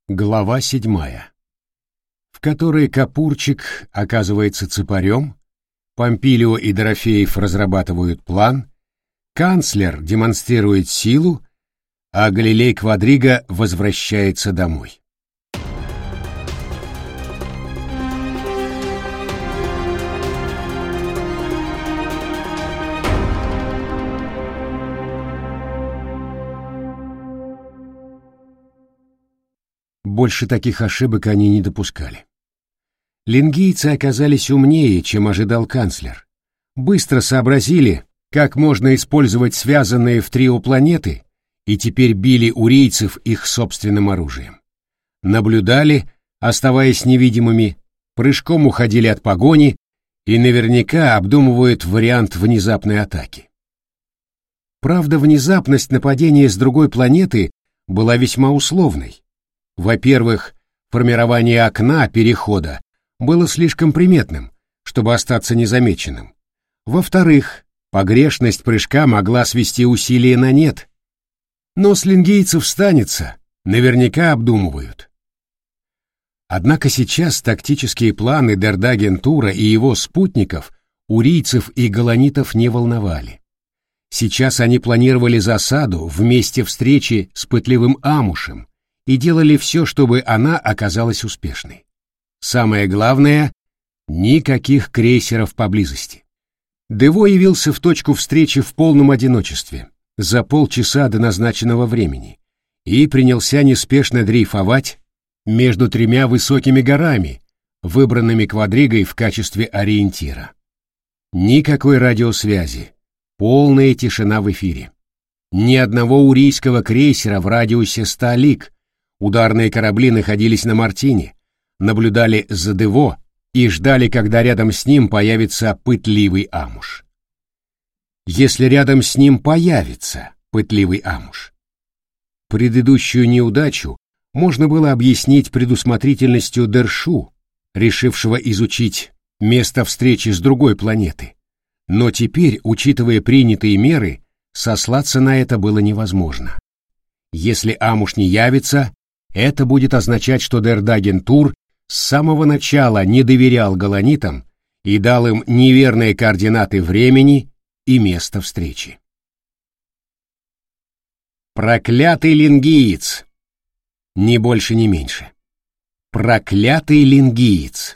Глава 7, в которой Капурчик оказывается цыпарем, Помпилио и Дорофеев разрабатывают план, канцлер демонстрирует силу, а Галилей Квадриго возвращается домой. Больше таких ошибок они не допускали. Лингийцы оказались умнее, чем ожидал канцлер. Быстро сообразили, как можно использовать связанные в трио планеты, и теперь били урийцев их собственным оружием. Наблюдали, оставаясь невидимыми, прыжком уходили от погони и наверняка обдумывают вариант внезапной атаки. Правда, внезапность нападения с другой планеты была весьма условной. Во-первых, формирование окна перехода было слишком приметным, чтобы остаться незамеченным. Во-вторых, погрешность прыжка могла свести усилия на нет. Но с лингийцев станется, наверняка обдумывают. Однако сейчас тактические планы Дердагентура и его спутников урийцев и галанитов не волновали. Сейчас они планировали засаду в месте встречи с пытливым Амушем и делали все, чтобы она оказалась успешной. Самое главное — никаких крейсеров поблизости. Дево явился в точку встречи в полном одиночестве, за полчаса до назначенного времени, и принялся неспешно дрейфовать между тремя высокими горами, выбранными Квадригой в качестве ориентира. Никакой радиосвязи, полная тишина в эфире. Ни одного урийского крейсера в радиусе 100 лиг. Ударные корабли находились на Мартине, наблюдали за Дево и ждали, когда рядом с ним появится пытливый Амуш. Если рядом с ним появится пытливый Амуш. Предыдущую неудачу можно было объяснить предусмотрительностью Дершу, решившего изучить место встречи с другой планеты. Но теперь, учитывая принятые меры, сослаться на это было невозможно. Если Амуш не явится, это будет означать, что Дердагентур с самого начала не доверял галанитам и дал им неверные координаты времени и места встречи. Проклятый лингиец! Ни больше, ни меньше. Проклятый лингиец!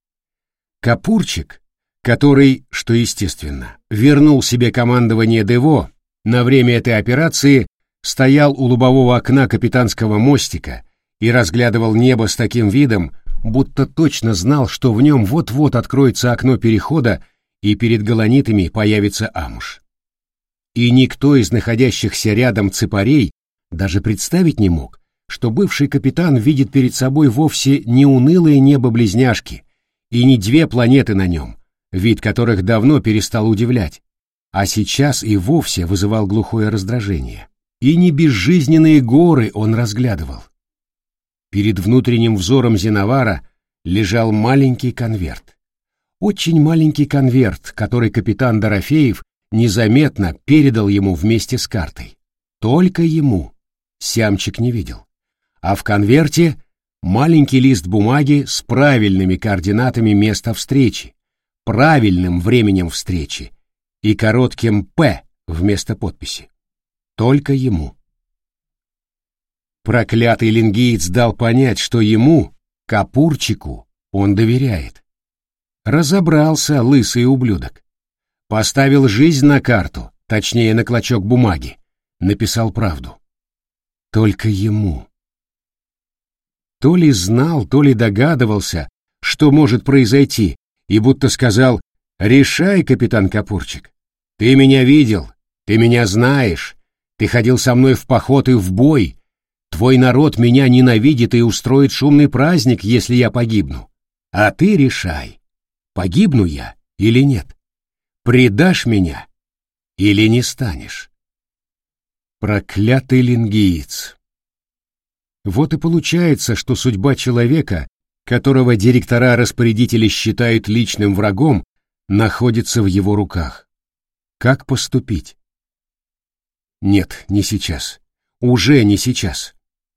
Капурчик, который, что естественно, вернул себе командование Дево, на время этой операции стоял у лобового окна капитанского мостика и разглядывал небо с таким видом, будто точно знал, что в нем вот-вот откроется окно перехода и перед галанитами появится Амуш. И никто из находящихся рядом цыпарей даже представить не мог, что бывший капитан видит перед собой вовсе не унылое небо-близняшки и не две планеты на нем, вид которых давно перестал удивлять, а сейчас и вовсе вызывал глухое раздражение. И не безжизненные горы он разглядывал. Перед внутренним взором Зиновара лежал маленький конверт. Очень маленький конверт, который капитан Дорофеев незаметно передал ему вместе с картой. Только ему. Сямчик не видел. А в конверте маленький лист бумаги с правильными координатами места встречи, правильным временем встречи и коротким «П» вместо подписи. Только ему. Проклятый лингиец дал понять, что ему, Капурчику, он доверяет. Разобрался лысый ублюдок. Поставил жизнь на карту, точнее на клочок бумаги. Написал правду. Только ему. То ли знал, то ли догадывался, что может произойти, и будто сказал: «Решай, капитан Капурчик. Ты меня видел, ты меня знаешь. Ты ходил со мной в поход и в бой. Твой народ меня ненавидит и устроит шумный праздник, если я погибну. А ты решай, погибну я или нет. Предашь меня или не станешь». Проклятый лингиец. Вот и получается, что судьба человека, которого директора-распорядители считают личным врагом, находится в его руках. Как поступить? Нет, не сейчас. Уже не сейчас.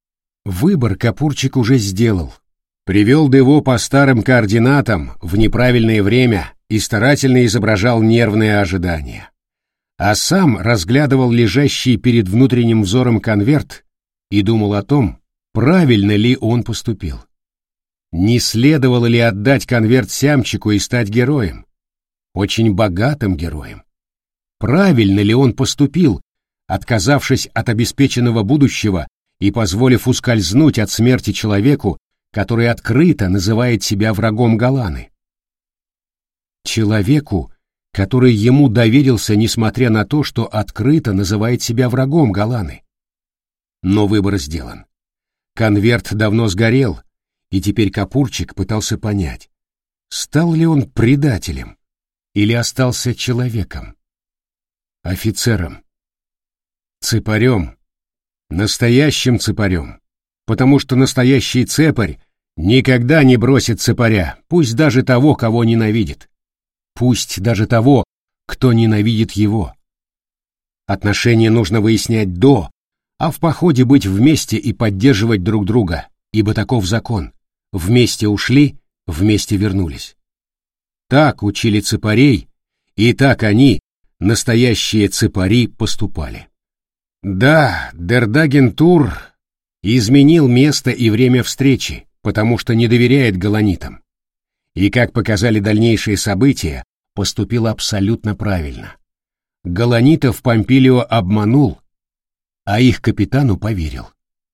Выбор Капурчик уже сделал. Привел Дево по старым координатам в неправильное время и старательно изображал нервное ожидание. А сам разглядывал лежащий перед внутренним взором конверт и думал о том, правильно ли он поступил. Не следовало ли отдать конверт Сямчику и стать героем? Очень богатым героем. Правильно ли он поступил, отказавшись от обеспеченного будущего и позволив ускользнуть от смерти человеку, который открыто называет себя врагом Галаны? Человеку, который ему доверился, несмотря на то, что открыто называет себя врагом Галаны. Но выбор сделан. Конверт давно сгорел, и теперь Капурчик пытался понять, стал ли он предателем или остался человеком, офицером, цепарем, настоящим цепарем, потому что настоящий цепарь никогда не бросит цепаря, пусть даже того, кого ненавидит, пусть даже того, кто ненавидит его. Отношения нужно выяснять до, а в походе быть вместе и поддерживать друг друга, ибо таков закон. Вместе ушли, вместе вернулись. Так учили цепарей, и так они, настоящие цепари, поступали. Да, Дердагентур изменил место и время встречи, потому что не доверяет галанитам. И, как показали дальнейшие события, поступил абсолютно правильно. Галанитов Помпилио обманул, а их капитану поверил.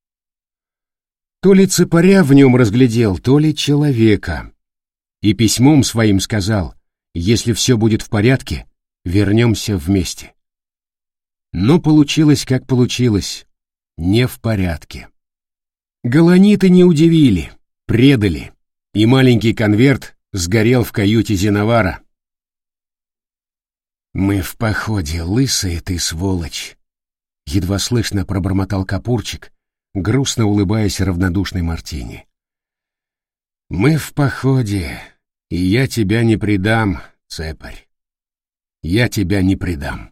То ли цепаря в нем разглядел, то ли человека. И письмом своим сказал, если все будет в порядке, вернемся вместе. Но получилось, как получилось, не в порядке. Галаниты не удивили, предали, и маленький конверт сгорел в каюте Зиновара. «Мы в походе, лысая ты сволочь!» Едва слышно пробормотал Капурчик, грустно улыбаясь равнодушной Мартине. «Мы в походе, и я тебя не предам, цепарь. Я тебя не предам».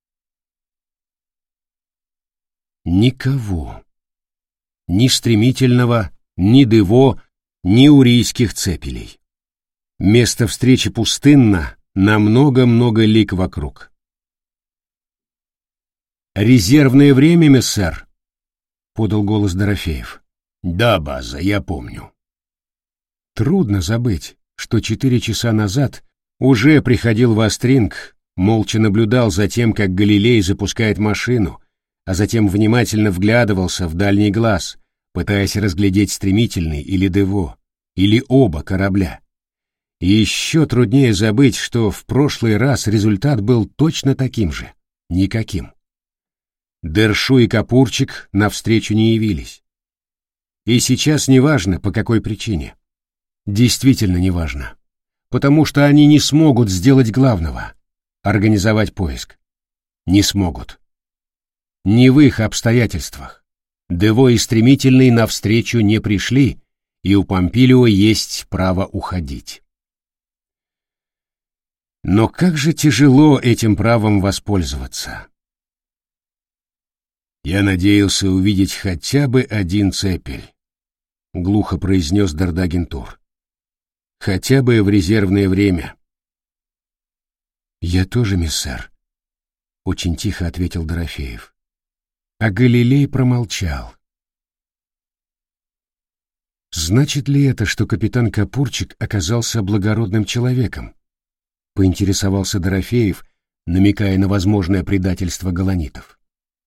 Никого. Ни Стремительного, ни Дево, ни урийских цепелей. Место встречи пустынно на много-много лиг вокруг. «Резервное время, мессер», — подал голос Дорофеев. «Да, база, я помню». Трудно забыть, что 4 часа назад уже приходил в Астринг, молча наблюдал за тем, как Галилей запускает машину, а затем внимательно вглядывался в дальний глаз, пытаясь разглядеть Стремительный или Дево, или оба корабля. И еще труднее забыть, что в прошлый раз результат был точно таким же, никаким. Дершу и Капурчик навстречу не явились. И сейчас неважно, по какой причине. Действительно неважно. Потому что они не смогут сделать главного — организовать поиск. Не смогут. Не в их обстоятельствах. Дево и Стремительный навстречу не пришли, и у Помпилио есть право уходить. Но как же тяжело этим правом воспользоваться. «Я надеялся увидеть хотя бы один цепель», — глухо произнес Дердагентур. «Хотя бы в резервное время». «Я тоже, мессер», — очень тихо ответил Дорофеев. А Галилей промолчал. «Значит ли это, что капитан Капурчик оказался благородным человеком?» — поинтересовался Дорофеев, намекая на возможное предательство галанитов.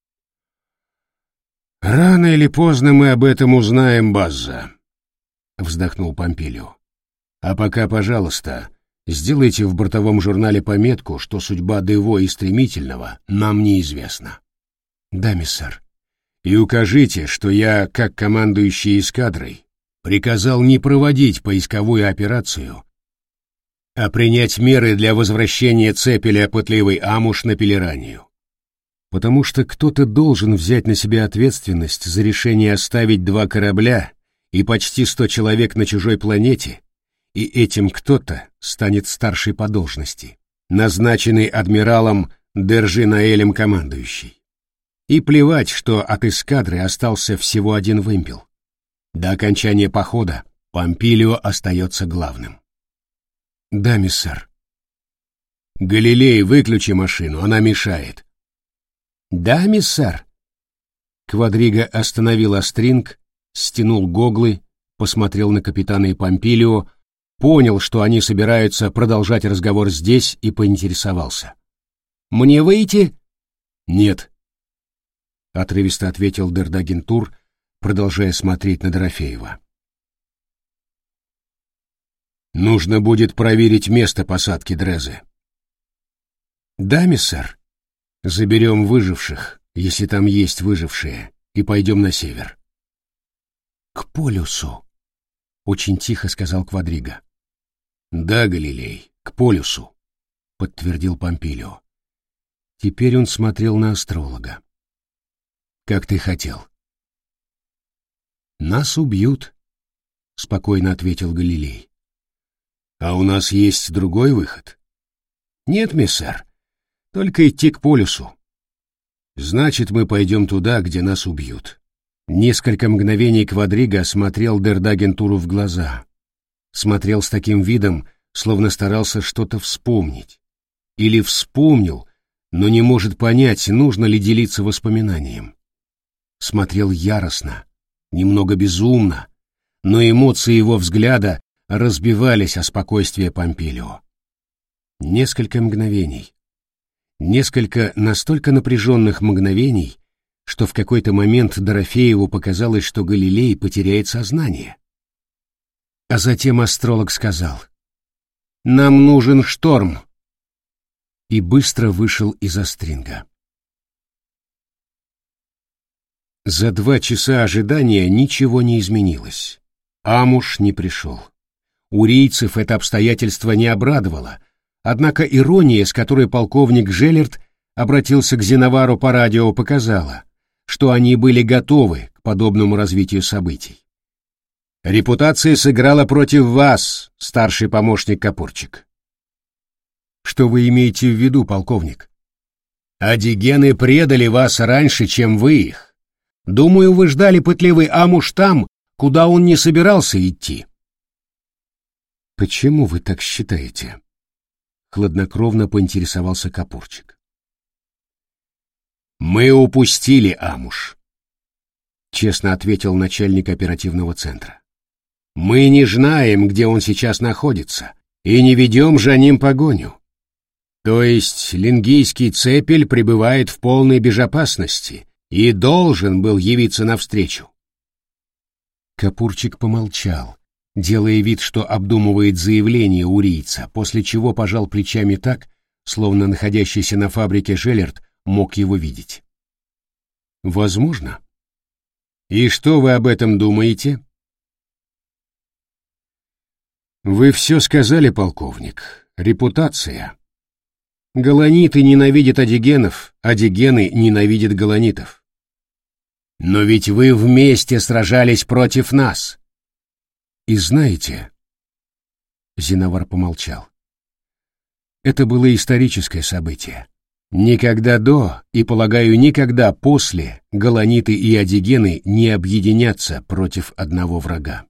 «Рано или поздно мы об этом узнаем, Базза», — вздохнул Помпилио. «А пока, пожалуйста, сделайте в бортовом журнале пометку, что судьба Дево и Стремительного нам неизвестна». «Да, миссар». «И укажите, что я, как командующий эскадрой, приказал не проводить поисковую операцию, а принять меры для возвращения цепеля пытливый Амуш на Пелеранию. Потому что кто-то должен взять на себя ответственность за решение оставить 2 корабля и почти 100 человек на чужой планете, и этим кто-то станет старший по должности, назначенный адмиралом Держи-Наэлем командующий. И плевать, что от эскадры остался всего 1 вымпел. До окончания похода Помпилио остается главным. Да, миссар. Галилей, выключи машину, она мешает. Да, миссар. Квадриго остановил Астринг, стянул гоглы, посмотрел на капитана и Помпилио, понял, что они собираются продолжать разговор здесь, и поинтересовался. «Мне выйти?» «Нет», — отрывисто ответил Дердагентур, продолжая смотреть на Дорофеева. «Нужно будет проверить место посадки Дрезе». «Да, миссар. Заберем выживших, если там есть выжившие, и пойдем на север». «К полюсу», — очень тихо сказал Квадриго. «Да, Галилей, к полюсу», — подтвердил Помпилио. Теперь он смотрел на астролога. «Как ты хотел?» «Нас убьют», — спокойно ответил Галилей. «А у нас есть другой выход?» «Нет, миссар, только идти к полюсу». «Значит, мы пойдем туда, где нас убьют». Несколько мгновений Квадриго смотрел Дердагентуру в глаза. Смотрел с таким видом, словно старался что-то вспомнить. Или вспомнил, но не может понять, нужно ли делиться воспоминанием. Смотрел яростно, немного безумно, но эмоции его взгляда разбивались о спокойствие Помпилио. Несколько мгновений. Несколько настолько напряженных мгновений, что в какой-то момент Дорофееву показалось, что Галилей потеряет сознание. А затем астролог сказал: «Нам нужен шторм!» и быстро вышел из Астринга. За 2 часа ожидания ничего не изменилось. Амуш не пришел. Урийцев это обстоятельство не обрадовало, однако ирония, с которой полковник Желлерт обратился к Зиновару по радио, показала, что они были готовы к подобному развитию событий. «Репутация сыграла против вас, старший помощник Капурчик». «Что вы имеете в виду, полковник?» «Адигены предали вас раньше, чем вы их. Думаю, вы ждали пытливый Амуш там, куда он не собирался идти». «Почему вы так считаете?» — хладнокровно поинтересовался Капурчик. «Мы упустили Амуш», — честно ответил начальник оперативного центра. «Мы не знаем, где он сейчас находится, и не ведем за ним погоню. То есть лингийский цепель пребывает в полной безопасности и должен был явиться навстречу». Капурчик помолчал, делая вид, что обдумывает заявление урийца, после чего пожал плечами так, словно находящийся на фабрике Желлерт мог его видеть. «Возможно. И что вы об этом думаете?» «Вы все сказали, полковник. Репутация. Галаниты ненавидят адигенов, адигены ненавидят галанитов. Но ведь вы вместе сражались против нас. И знаете...» Зиновар помолчал. «Это было историческое событие. Никогда до и, полагаю, никогда после галаниты и адигены не объединятся против одного врага.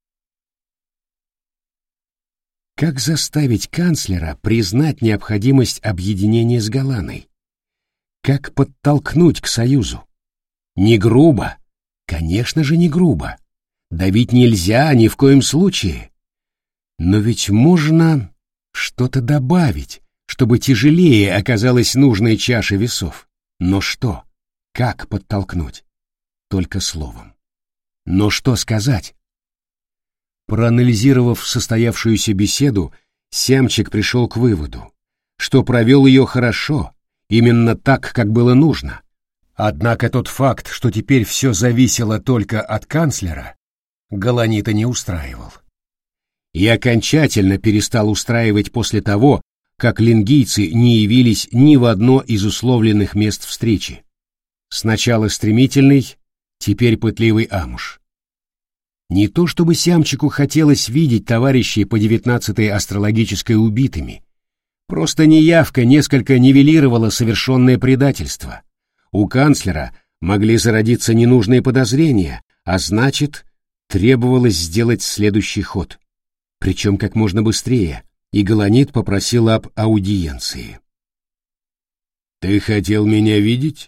Как заставить канцлера признать необходимость объединения с Галаной? Как подтолкнуть к союзу? Не грубо? Конечно же, не грубо. Давить нельзя ни в коем случае. Но ведь можно что-то добавить, чтобы тяжелее оказалась нужная чаша весов. Но что? Как подтолкнуть? Только словом. Но что сказать? Проанализировав состоявшуюся беседу, Сямчик пришел к выводу, что провел ее хорошо, именно так, как было нужно. Однако тот факт, что теперь все зависело только от канцлера, Галанита не устраивал. И окончательно перестал устраивать после того, как лингийцы не явились ни в одно из условленных мест встречи. Сначала стремительный, теперь пытливый Амуш. Не то чтобы Сямчику хотелось видеть товарищей по 19-й астрологической убитыми, просто неявка несколько нивелировала совершенное предательство. У канцлера могли зародиться ненужные подозрения, а значит, Требовалось сделать следующий ход, причем как можно быстрее, и Галанит попросил об аудиенции. «Ты хотел меня видеть?»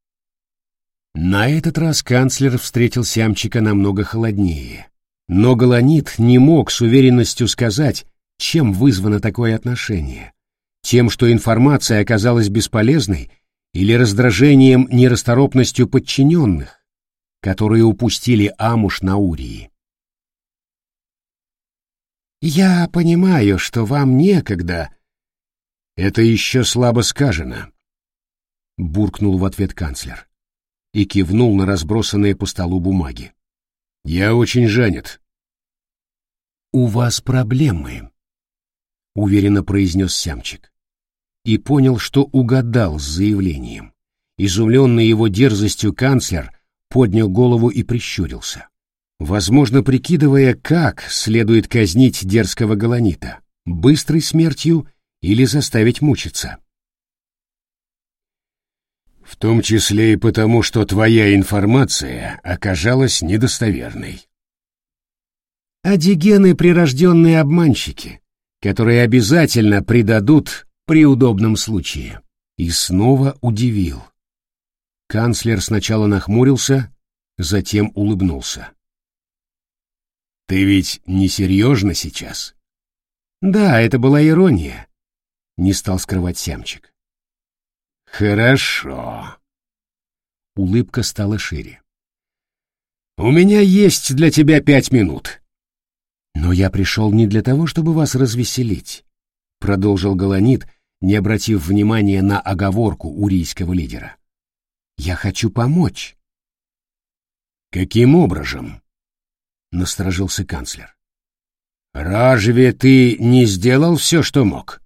На этот раз канцлер встретил Сямчика намного холоднее, но Галанит не мог с уверенностью сказать, чем вызвано такое отношение, тем, что информация оказалась бесполезной, или раздражением, нерасторопностью подчиненных, которые упустили Амуш на Урии. «Я понимаю, что вам некогда...» «Это еще слабо сказано», — буркнул в ответ канцлер и кивнул на разбросанные по столу бумаги. «Я очень занят». «У вас проблемы», — уверенно произнес Сямчик, и понял, что угадал с заявлением. Изумленный его дерзостью канцлер поднял голову и прищурился, возможно, прикидывая, как следует казнить дерзкого Галанита, быстрой смертью или заставить мучиться. «В том числе и потому, что твоя информация оказалась недостоверной». «Адигены — прирожденные обманщики, которые обязательно предадут при удобном случае». И снова удивил. Канцлер сначала нахмурился, затем улыбнулся. «Ты ведь не серьезно сейчас?» «Да, это была ирония», — не стал скрывать Сямчик. «Хорошо». Улыбка стала шире. «У меня есть для тебя 5 минут». «Но я пришел не для того, чтобы вас развеселить», — продолжил Галанит, не обратив внимания на оговорку урийского лидера. «Я хочу помочь». «Каким образом?» — насторожился канцлер. «Разве ты не сделал все, что мог?»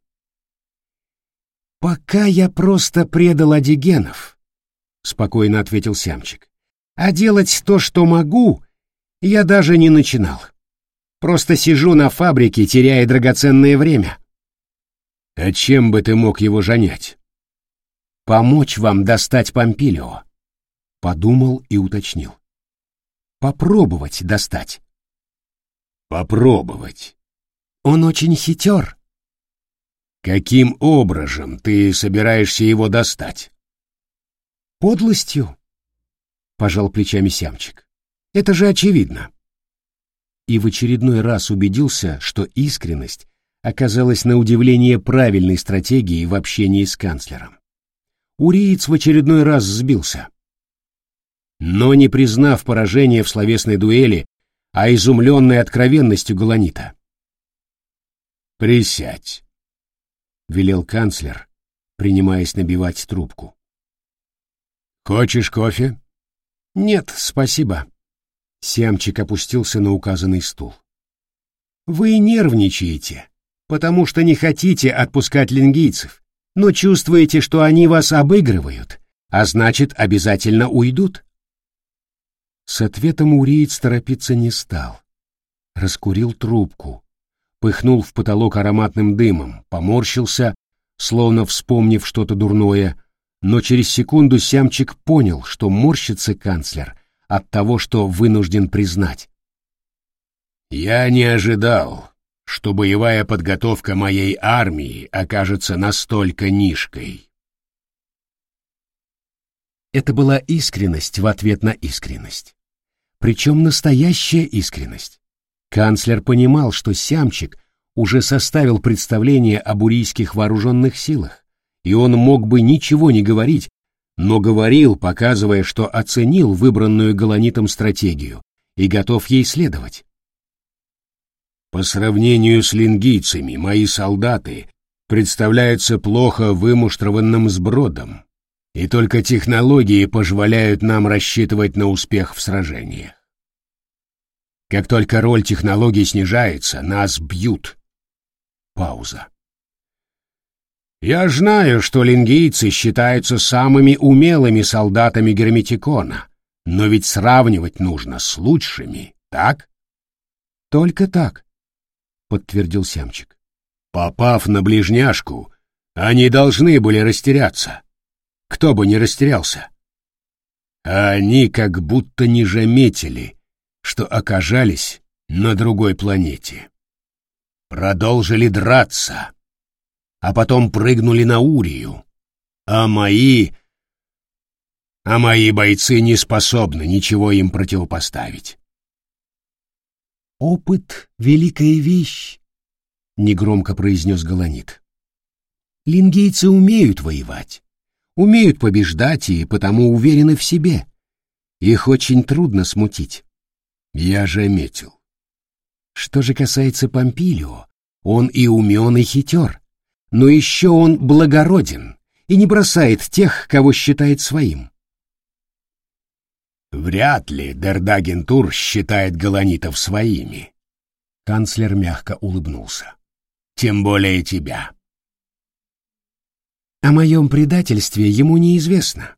«Пока я просто предал адигенов», — спокойно ответил Сямчик. «А делать то, что могу, я даже не начинал. Просто сижу на фабрике, теряя драгоценное время». «А чем бы ты мог его занять?» «Помочь вам достать Помпилио», — подумал и уточнил. «Попробовать достать». «Попробовать?» «Он очень хитер». «Каким образом ты собираешься его достать?» «Подлостью», — пожал плечами Сямчик. «Это же очевидно». И в очередной раз убедился, что искренность оказалась на удивление правильной стратегией в общении с канцлером. Уриец в очередной раз сбился. Но не признав поражения в словесной дуэли, а изумленной откровенностью Галанита. «Присядь», — велел канцлер, принимаясь набивать трубку. «Хочешь кофе?» «Нет, спасибо». Сямчик опустился на указанный стул. «Вы нервничаете, потому что не хотите отпускать лингийцев, но чувствуете, что они вас обыгрывают, а значит, обязательно уйдут». С ответом уриец торопиться не стал. Раскурил трубку, пыхнул в потолок ароматным дымом, поморщился, словно вспомнив что-то дурное, но через секунду Сямчик понял, что морщится канцлер от того, что вынужден признать. «Я не ожидал, что боевая подготовка моей армии окажется настолько низкой». Это была искренность в ответ на искренность. Причем настоящая искренность. Канцлер понимал, что Сямчик уже составил представление об урийских вооруженных силах, и он мог бы ничего не говорить, но говорил, показывая, что оценил выбранную Галанитом стратегию и готов ей следовать. «По сравнению с лингийцами, мои солдаты представляются плохо вымуштрованным сбродом, и только технологии позволяют нам рассчитывать на успех в сражениях. Как только роль технологий снижается, нас бьют». Пауза. «Я знаю, что лингийцы считаются самыми умелыми солдатами Герметикона, но ведь сравнивать нужно с лучшими, так?» «Только так», — подтвердил Сямчик. «Попав на ближняшку, они должны были растеряться. Кто бы не растерялся. А они как будто не заметили, что оказались на другой планете. Продолжили драться, а потом прыгнули на Урию, а мои бойцы не способны ничего им противопоставить. «Опыт — великая вещь», — негромко произнес Галанит. «Лингийцы умеют воевать, умеют побеждать и потому уверены в себе. Их очень трудно смутить. Я же метил. Что же касается Помпилио, он и умен, и хитер, но еще он благороден и не бросает тех, кого считает своим». «Вряд ли Дердагентур считает галанитов своими», — канцлер мягко улыбнулся. «Тем более тебя». «О моем предательстве ему неизвестно.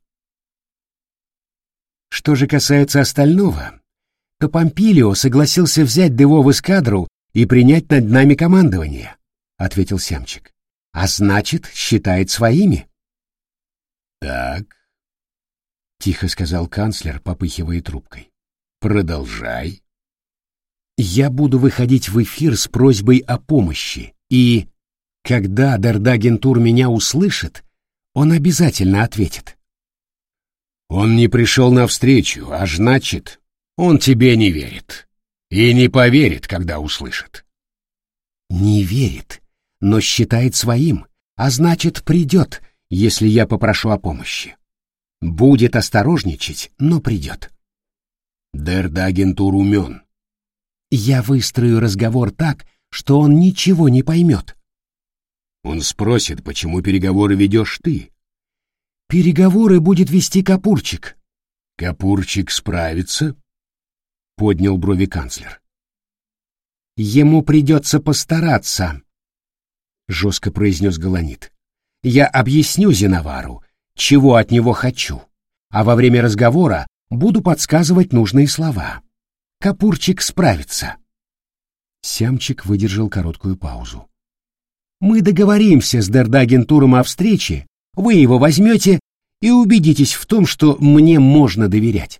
Что же касается остального, то Помпилио согласился взять Дево в эскадру и принять над нами командование», — ответил Сямчик. «А значит, считает своими». «Так», — тихо сказал канцлер, попыхивая трубкой. «Продолжай». «Я буду выходить в эфир с просьбой о помощи, и, когда Дердагентур меня услышит, он обязательно ответит». «Он не пришел навстречу, а значит, он тебе не верит. И не поверит, когда услышит». «Не верит, но считает своим, а значит, придет, если я попрошу о помощи. Будет осторожничать, но придет». «Дердагентур умен». «Я выстрою разговор так, что он ничего не поймет». «Он спросит, почему переговоры ведешь ты». «Переговоры будет вести Капурчик». «Капурчик справится?» — поднял брови канцлер. «Ему придется постараться», — жестко произнес Галанит. «Я объясню Зинавару, чего от него хочу, а во время разговора буду подсказывать нужные слова. Капурчик справится». Сямчик выдержал короткую паузу. «Мы договоримся с Дердагентуром о встрече, вы его возьмете и убедитесь в том, что мне можно доверять».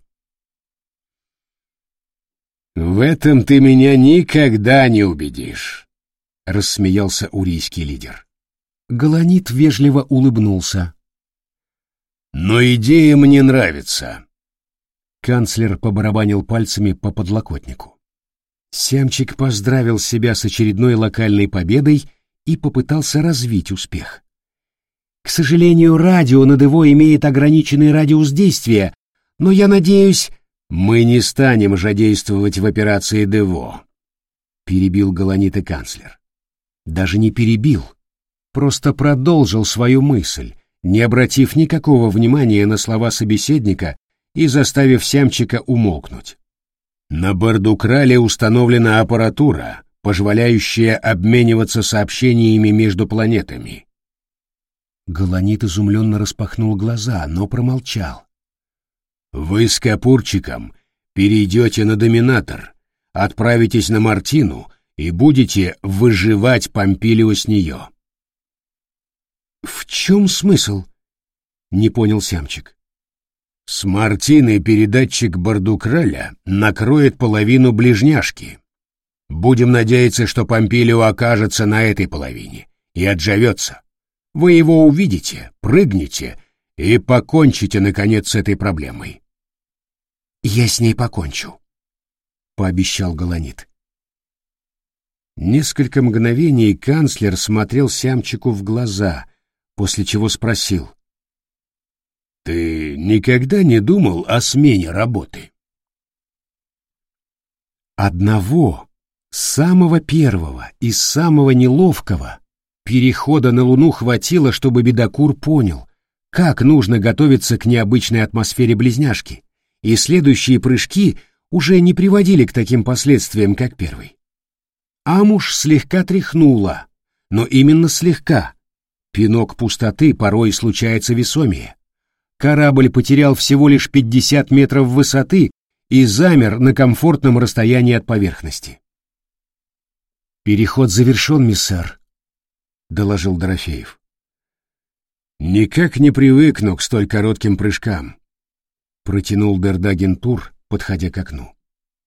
«В этом ты меня никогда не убедишь», — рассмеялся урийский лидер. Галанит вежливо улыбнулся. «Но идея мне нравится». Канцлер побарабанил пальцами по подлокотнику. Сямчик поздравил себя с очередной локальной победой и попытался развить успех. «К сожалению, радио на Дево имеет ограниченный радиус действия, но я надеюсь...» «Мы не станем же действовать в операции Дево», — перебил Галанит и канцлер. Даже не перебил, просто продолжил свою мысль, не обратив никакого внимания на слова собеседника и заставив Сямчика умолкнуть. «На Бардукрале установлена аппаратура, позволяющая обмениваться сообщениями между планетами». Галанит изумленно распахнул глаза, но промолчал. «Вы с Капурчиком перейдете на Доминатор, отправитесь на Мартину и будете выживать Помпилио с нее». «В чем смысл?» — не понял Сямчик. «С Мартины передатчик Бардукраля накроет половину ближняшки. Будем надеяться, что Помпилио окажется на этой половине и отживется. Вы его увидите, прыгнете и покончите, наконец, с этой проблемой». «Я с ней покончу», — пообещал Галанит. Несколько мгновений канцлер смотрел Сямчику в глаза, после чего спросил: «Ты никогда не думал о смене работы?» Одного, самого первого и самого неловкого перехода на Луну хватило, чтобы бедокур понял, как нужно готовиться к необычной атмосфере близняшки, и следующие прыжки уже не приводили к таким последствиям, как первый. Амуш слегка тряхнула, но именно слегка. Пинок пустоты порой случается весомее. Корабль потерял всего лишь 50 метров высоты и замер на комфортном расстоянии от поверхности. «Переход завершен, миссар», — доложил Дорофеев. «Никак не привыкну к столь коротким прыжкам», — протянул Дердагентур, подходя к окну.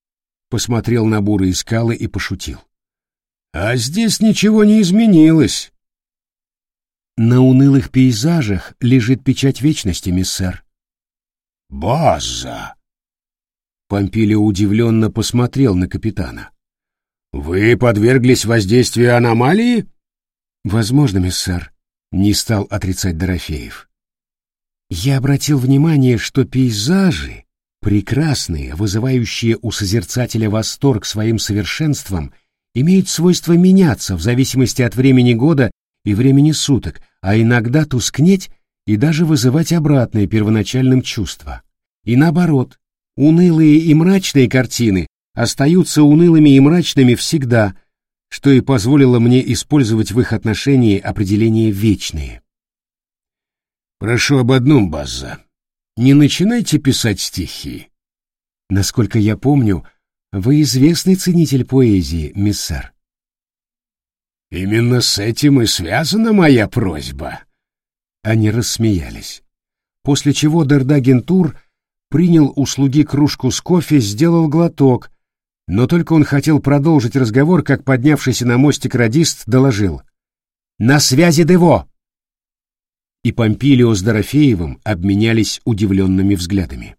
посмотрел на бурые скалы и пошутил. «А здесь ничего не изменилось». «На унылых пейзажах лежит печать вечности, миссэр». «База!» Помпилио удивленно посмотрел на капитана. «Вы подверглись воздействию аномалии?» «Возможно, миссэр», — не стал отрицать Дорофеев. «Я обратил внимание, что пейзажи, прекрасные, вызывающие у созерцателя восторг своим совершенством, имеют свойство меняться в зависимости от времени года и времени суток, а иногда тускнеть и даже вызывать обратное первоначальным чувство. И наоборот, унылые и мрачные картины остаются унылыми и мрачными всегда, что и позволило мне использовать в их отношении определение «вечные». «Прошу об одном, Базза. Не начинайте писать стихи». «Насколько я помню, вы известный ценитель поэзии, миссэр». «Именно с этим и связана моя просьба». Они рассмеялись, после чего Дердагентур принял у слуги кружку с кофе, сделал глоток, но только он хотел продолжить разговор, как поднявшийся на мостик радист доложил: «На связи Дево!» И Помпилио с Дорофеевым обменялись удивленными взглядами.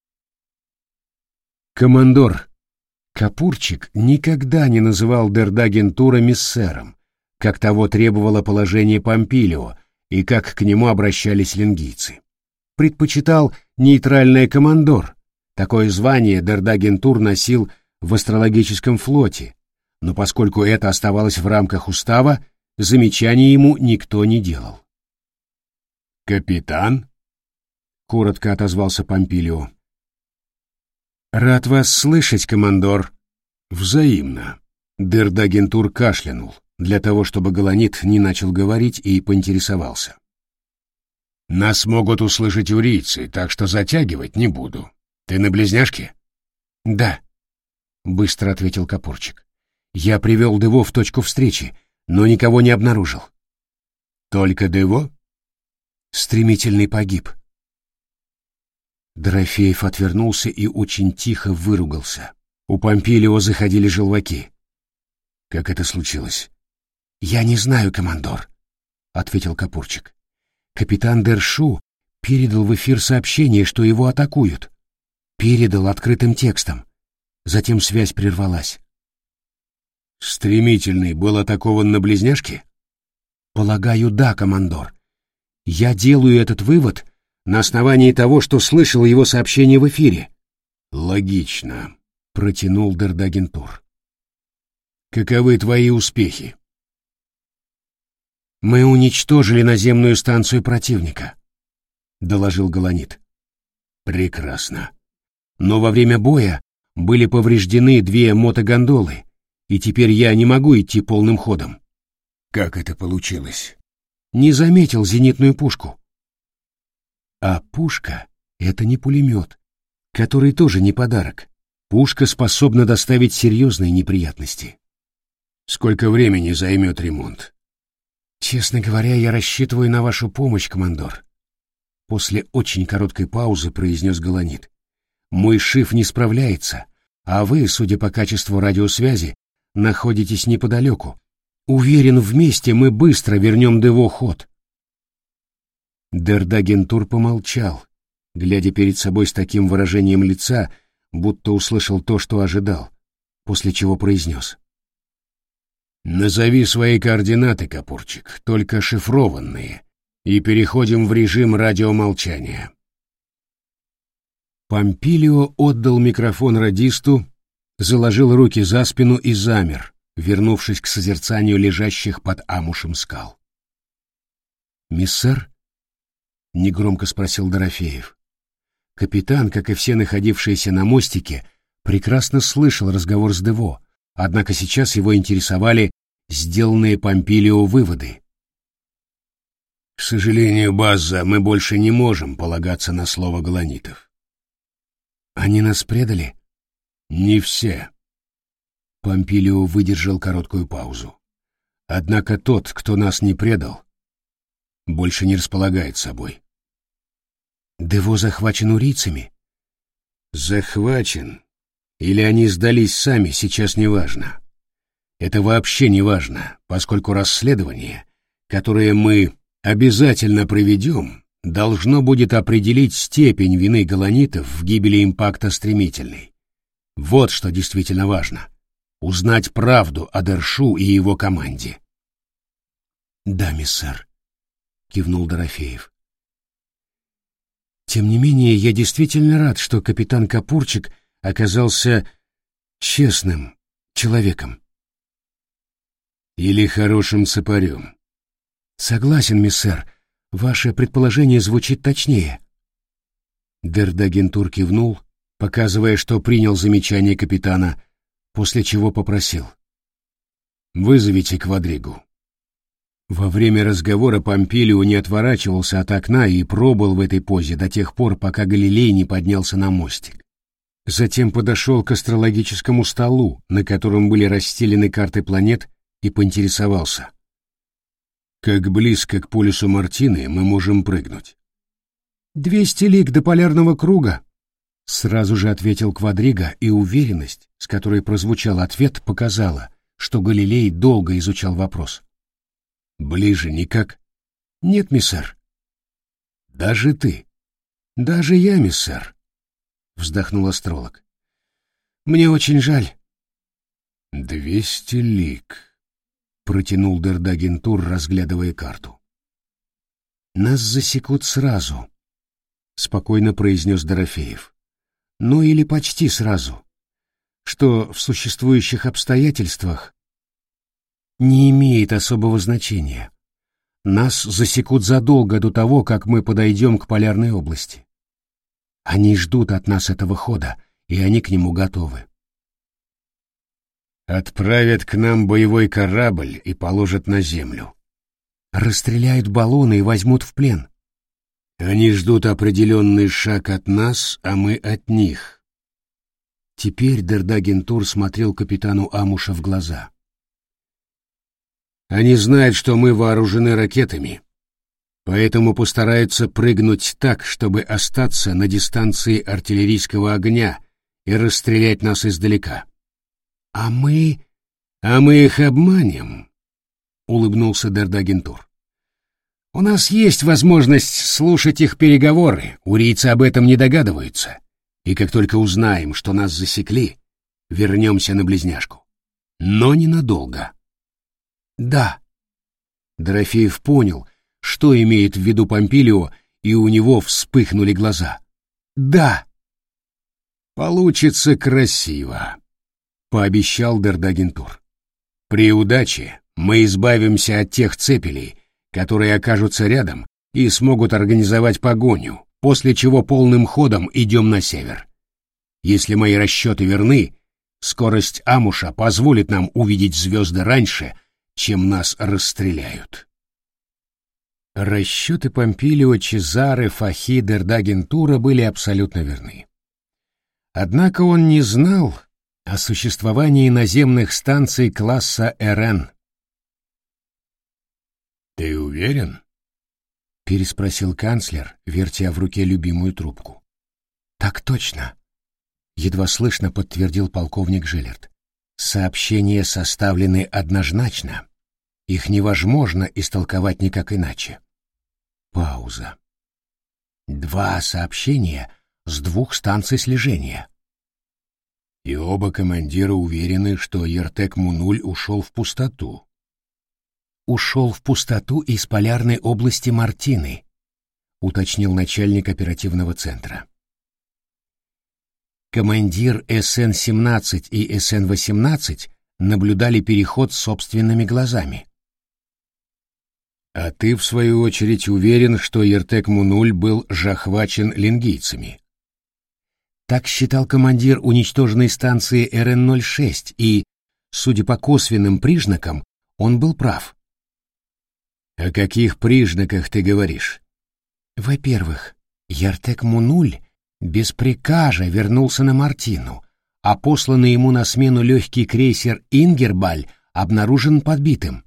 «Командор!» Капурчик никогда не называл Дердагентура миссером, как того требовало положение Помпилио и как к нему обращались ленгийцы. Предпочитал нейтральное командор. Такое звание Дердагентур носил в астрологическом флоте, но поскольку это оставалось в рамках устава, замечаний ему никто не делал. «Капитан?» — коротко отозвался Помпилио. «Рад вас слышать, командор». «Взаимно». Дердагентур кашлянул, для того, чтобы Галанит не начал говорить, и поинтересовался. «Нас могут услышать урийцы, так что затягивать не буду. Ты на Близняшке?» «Да», — быстро ответил Капурчик. «Я привел Дево в точку встречи, но никого не обнаружил». «Только Дево?» «Стремительный погиб». Дорофеев отвернулся и очень тихо выругался. У Помпилио заходили желваки. «Как это случилось?» «Я не знаю, командор», — ответил Капурчик. «Капитан Дершу передал в эфир сообщение, что его атакуют. Передал открытым текстом. Затем связь прервалась». «Стремительный был атакован на Близняшке?» «Полагаю, да, командор. Я делаю этот вывод на основании того, что слышал его сообщение в эфире». «Логично», — протянул Дердагентур. «Каковы твои успехи?» «Мы уничтожили наземную станцию противника», — доложил Галанит. «Прекрасно. Но во время боя были повреждены 2 мотогондолы, и теперь я не могу идти полным ходом». «Как это получилось?» «Не заметил зенитную пушку». А пушка — это не пулемет, который тоже не подарок. Пушка способна доставить серьезные неприятности. «Сколько времени займет ремонт?» «Честно говоря, я рассчитываю на вашу помощь, командор», — после очень короткой паузы произнес Галанит. «Мой шиф не справляется, а вы, судя по качеству радиосвязи, находитесь неподалеку. Уверен, вместе мы быстро вернем Дево ход». Дердагентур помолчал, глядя перед собой с таким выражением лица, будто услышал то, что ожидал, после чего произнес: «Назови свои координаты, Капурчик, только шифрованные, и переходим в режим радиомолчания». Помпилио отдал микрофон радисту, заложил руки за спину и замер, вернувшись к созерцанию лежащих под амушем скал. «Миссер?» — негромко спросил Дорофеев. Капитан, как и все находившиеся на мостике, прекрасно слышал разговор с Дево, однако сейчас его интересовали сделанные Помпилио выводы. «К сожалению, Базза, мы больше не можем полагаться на слово галанитов». «Они нас предали?» «Не все». Помпилио выдержал короткую паузу. «Однако тот, кто нас не предал, больше не располагает собой». «Дево захвачен урийцами?» «Захвачен Или они сдались сами, сейчас не важно. Это вообще не важно, поскольку расследование, которое мы обязательно проведем, должно будет определить степень вины галанитов в гибели импакта стремительной. Вот что действительно важно. Узнать правду о Дершу и его команде. «Да, миссар», — кивнул Дорофеев. «Тем не менее, я действительно рад, что капитан Капурчик оказался честным человеком». «Или хорошим цепарем». «Согласен, миссар, ваше предположение звучит точнее». Дердагентур кивнул, показывая, что принял замечание капитана, после чего попросил: «Вызовите Квадригу». Во время разговора Помпилио не отворачивался от окна и пробыл в этой позе до тех пор, пока Галилей не поднялся на мостик. Затем подошел к астрологическому столу, на котором были расстелены карты планет, и поинтересовался: «Как близко к полюсу Мартины мы можем прыгнуть?» 200 лиг до полярного круга», — сразу же ответил Квадрига, и уверенность, с которой прозвучал ответ, показала, что Галилей долго изучал вопрос. «Ближе никак?» «Нет, миссар». «Даже ты?» «Даже я, миссар», — вздохнул астролог. «Мне очень жаль». 200 лиг», — протянул Дердагентур, разглядывая карту. «Нас засекут сразу», — спокойно произнес Дорофеев. «Ну или почти сразу, что в существующих обстоятельствах не имеет особого значения. Нас засекут задолго до того, как мы подойдем к полярной области. Они ждут от нас этого хода, и они к нему готовы». «Отправят к нам боевой корабль и положат на землю». «Расстреляют баллоны и возьмут в плен». «Они ждут определенный шаг от нас, а мы от них». Теперь Дердагентур смотрел капитану Амуша в глаза. «Они знают, что мы вооружены ракетами, поэтому постараются прыгнуть так, чтобы остаться на дистанции артиллерийского огня и расстрелять нас издалека». «А мы...» «А мы их обманем», — улыбнулся Дердагентур. «У нас есть возможность слушать их переговоры, урийцы об этом не догадываются, и как только узнаем, что нас засекли, вернемся на Близняшку. Но ненадолго». «Да». Дорофеев понял, что имеет в виду Помпилио, и у него вспыхнули глаза. «Да». «Получится красиво», — пообещал Дердагентур. «При удаче мы избавимся от тех цепелей, которые окажутся рядом и смогут организовать погоню, после чего полным ходом идем на север. Если мои расчеты верны, скорость Амуша позволит нам увидеть звезды раньше, чем нас расстреляют». Расчеты Помпилио, Чезаре, Фахи, Дердагентура были абсолютно верны. Однако он не знал о существовании наземных станций класса РН. «Ты уверен?» — переспросил канцлер, вертя в руке любимую трубку. «Так точно», — едва слышно подтвердил полковник Жилерт. «Сообщения составлены однозначно. Их невозможно истолковать никак иначе». Пауза. 2 сообщения с 2 станций слежения. И оба командира уверены, что Ертек-Мунуль ушел в пустоту. «Ушел в пустоту из полярной области Мартины», — уточнил начальник оперативного центра. Командир СН-17 и СН-18 наблюдали переход собственными глазами. «А ты, в свою очередь, уверен, что Ертек-Мунуль был захвачен лингийцами?» Так считал командир уничтоженной станции РН-06, и, судя по косвенным признакам, он был прав. «О каких признаках ты говоришь?» «Во-первых, Ертек-Мунуль без приказа вернулся на Мартину, а посланный ему на смену легкий крейсер «Ингербаль» обнаружен подбитым».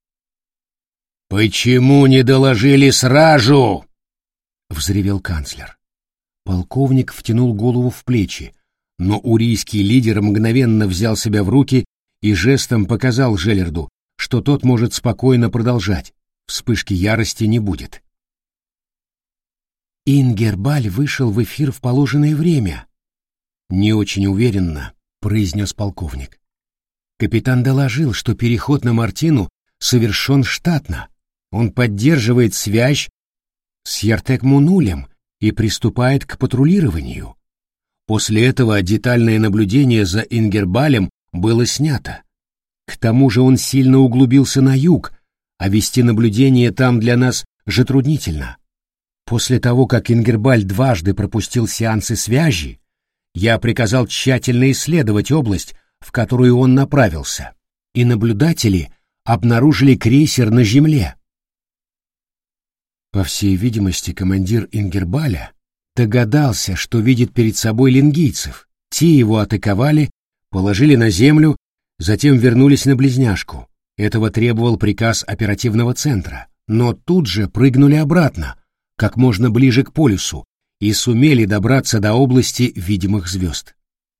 «Почему не доложили сразу?» — взревел канцлер. Полковник втянул голову в плечи, но урийский лидер мгновенно взял себя в руки и жестом показал Желлерду, что тот может спокойно продолжать, вспышки ярости не будет. «Ингербаль вышел в эфир в положенное время», — не очень уверенно произнес полковник. «Капитан доложил, что переход на Мартину совершен штатно. Он поддерживает связь с Яртек-Мунулем и приступает к патрулированию. После этого детальное наблюдение за Ингербалем было снято. К тому же он сильно углубился на юг, а вести наблюдение там для нас затруднительно. После того, как Ингербаль дважды пропустил сеансы связи, я приказал тщательно исследовать область, в которую он направился, и наблюдатели обнаружили крейсер на земле. По всей видимости, командир Ингербаля догадался, что видит перед собой лингийцев. Те его атаковали, положили на землю, затем вернулись на Близняшку. Этого требовал приказ оперативного центра, но тут же прыгнули обратно, как можно ближе к полюсу, и сумели добраться до области видимых звезд.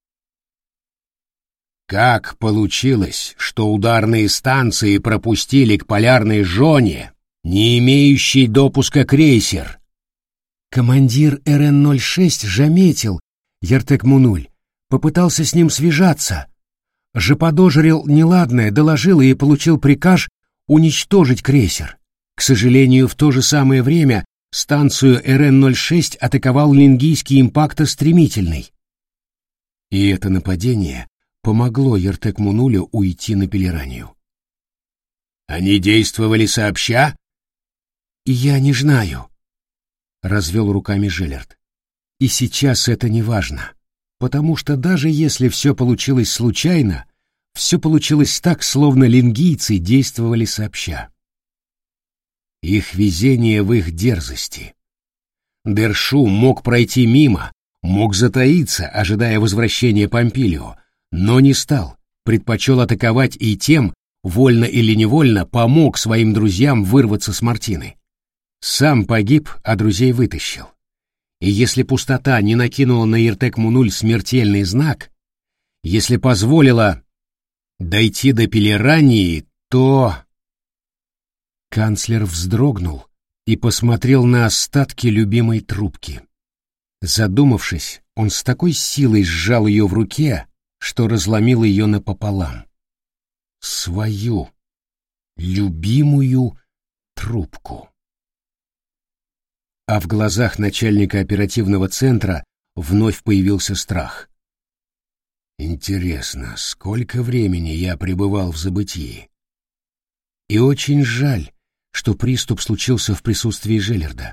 Как получилось, что ударные станции пропустили к полярной зоне, не имеющий допуска крейсер? Командир РН-06 заметил Яртек-Мунуль, попытался с ним связаться. Заподозрил неладное, доложил и получил приказ уничтожить крейсер. К сожалению, в то же самое время станцию РН-06 атаковал лингийский импактостремительный. И это нападение помогло Яртек-Мунулю уйти на Пелеранию. Они действовали сообща? Я не знаю, развел руками Желлерд. И сейчас это не важно, потому что даже если все получилось случайно, все получилось так, словно лингийцы действовали сообща. Их везение в их дерзости. Дершу мог пройти мимо, мог затаиться, ожидая возвращения Помпилио, но не стал, предпочел атаковать и тем, вольно или невольно, помог своим друзьям вырваться с Мартины. Сам погиб, а друзей вытащил. И если пустота не накинула на Яртек-Мунуль смертельный знак, если позволила дойти до Пелерании, то... Канцлер вздрогнул и посмотрел на остатки любимой трубки. Задумавшись, он с такой силой сжал ее в руке, что разломил ее напополам. Свою любимую трубку. А в глазах начальника оперативного центра вновь появился страх. Интересно, сколько времени я пребывал в забытии? И очень жаль, что приступ случился в присутствии Желлерда.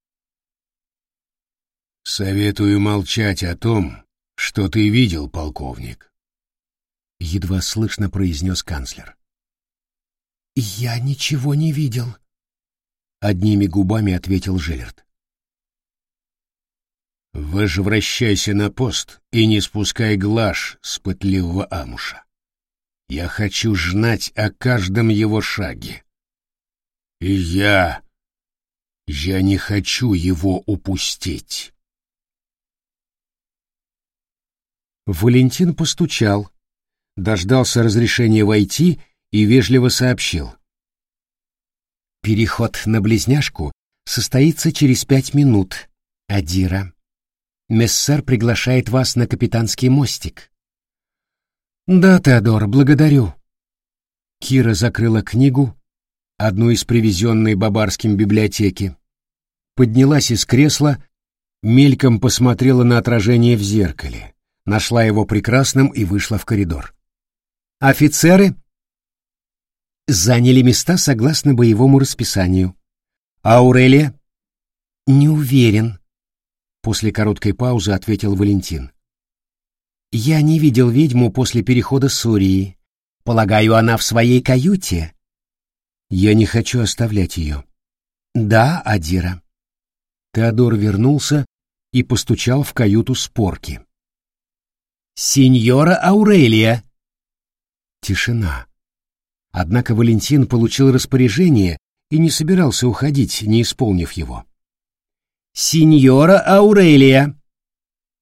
«Советую молчать о том, что ты видел, полковник», — едва слышно произнес канцлер. «Я ничего не видел», — одними губами ответил Желлерд. «Возвращайся на пост и не спускай глаз с пытливого амуша. Я хочу знать о каждом его шаге. И я не хочу его упустить». Валентин постучал, дождался разрешения войти и вежливо сообщил. «Переход на Близняшку состоится через 5 минут, Адира. Мессер приглашает вас на капитанский мостик». «Да, Теодор, благодарю». Кира закрыла книгу, одну из привезенной Бабарским библиотеки, поднялась из кресла, мельком посмотрела на отражение в зеркале, нашла его прекрасным и вышла в коридор. «Офицеры?» «Заняли места согласно боевому расписанию. Аурелия?» «Не уверен», — после короткой паузы ответил Валентин. «Я не видел ведьму после перехода Сурии. Полагаю, она в своей каюте?» «Я не хочу оставлять ее». «Да, Адира». Теодор вернулся и постучал в каюту Спорки. «Синьора Аурелия!» Тишина. Однако Валентин получил распоряжение и не собирался уходить, не исполнив его. «Синьора Аурелия!»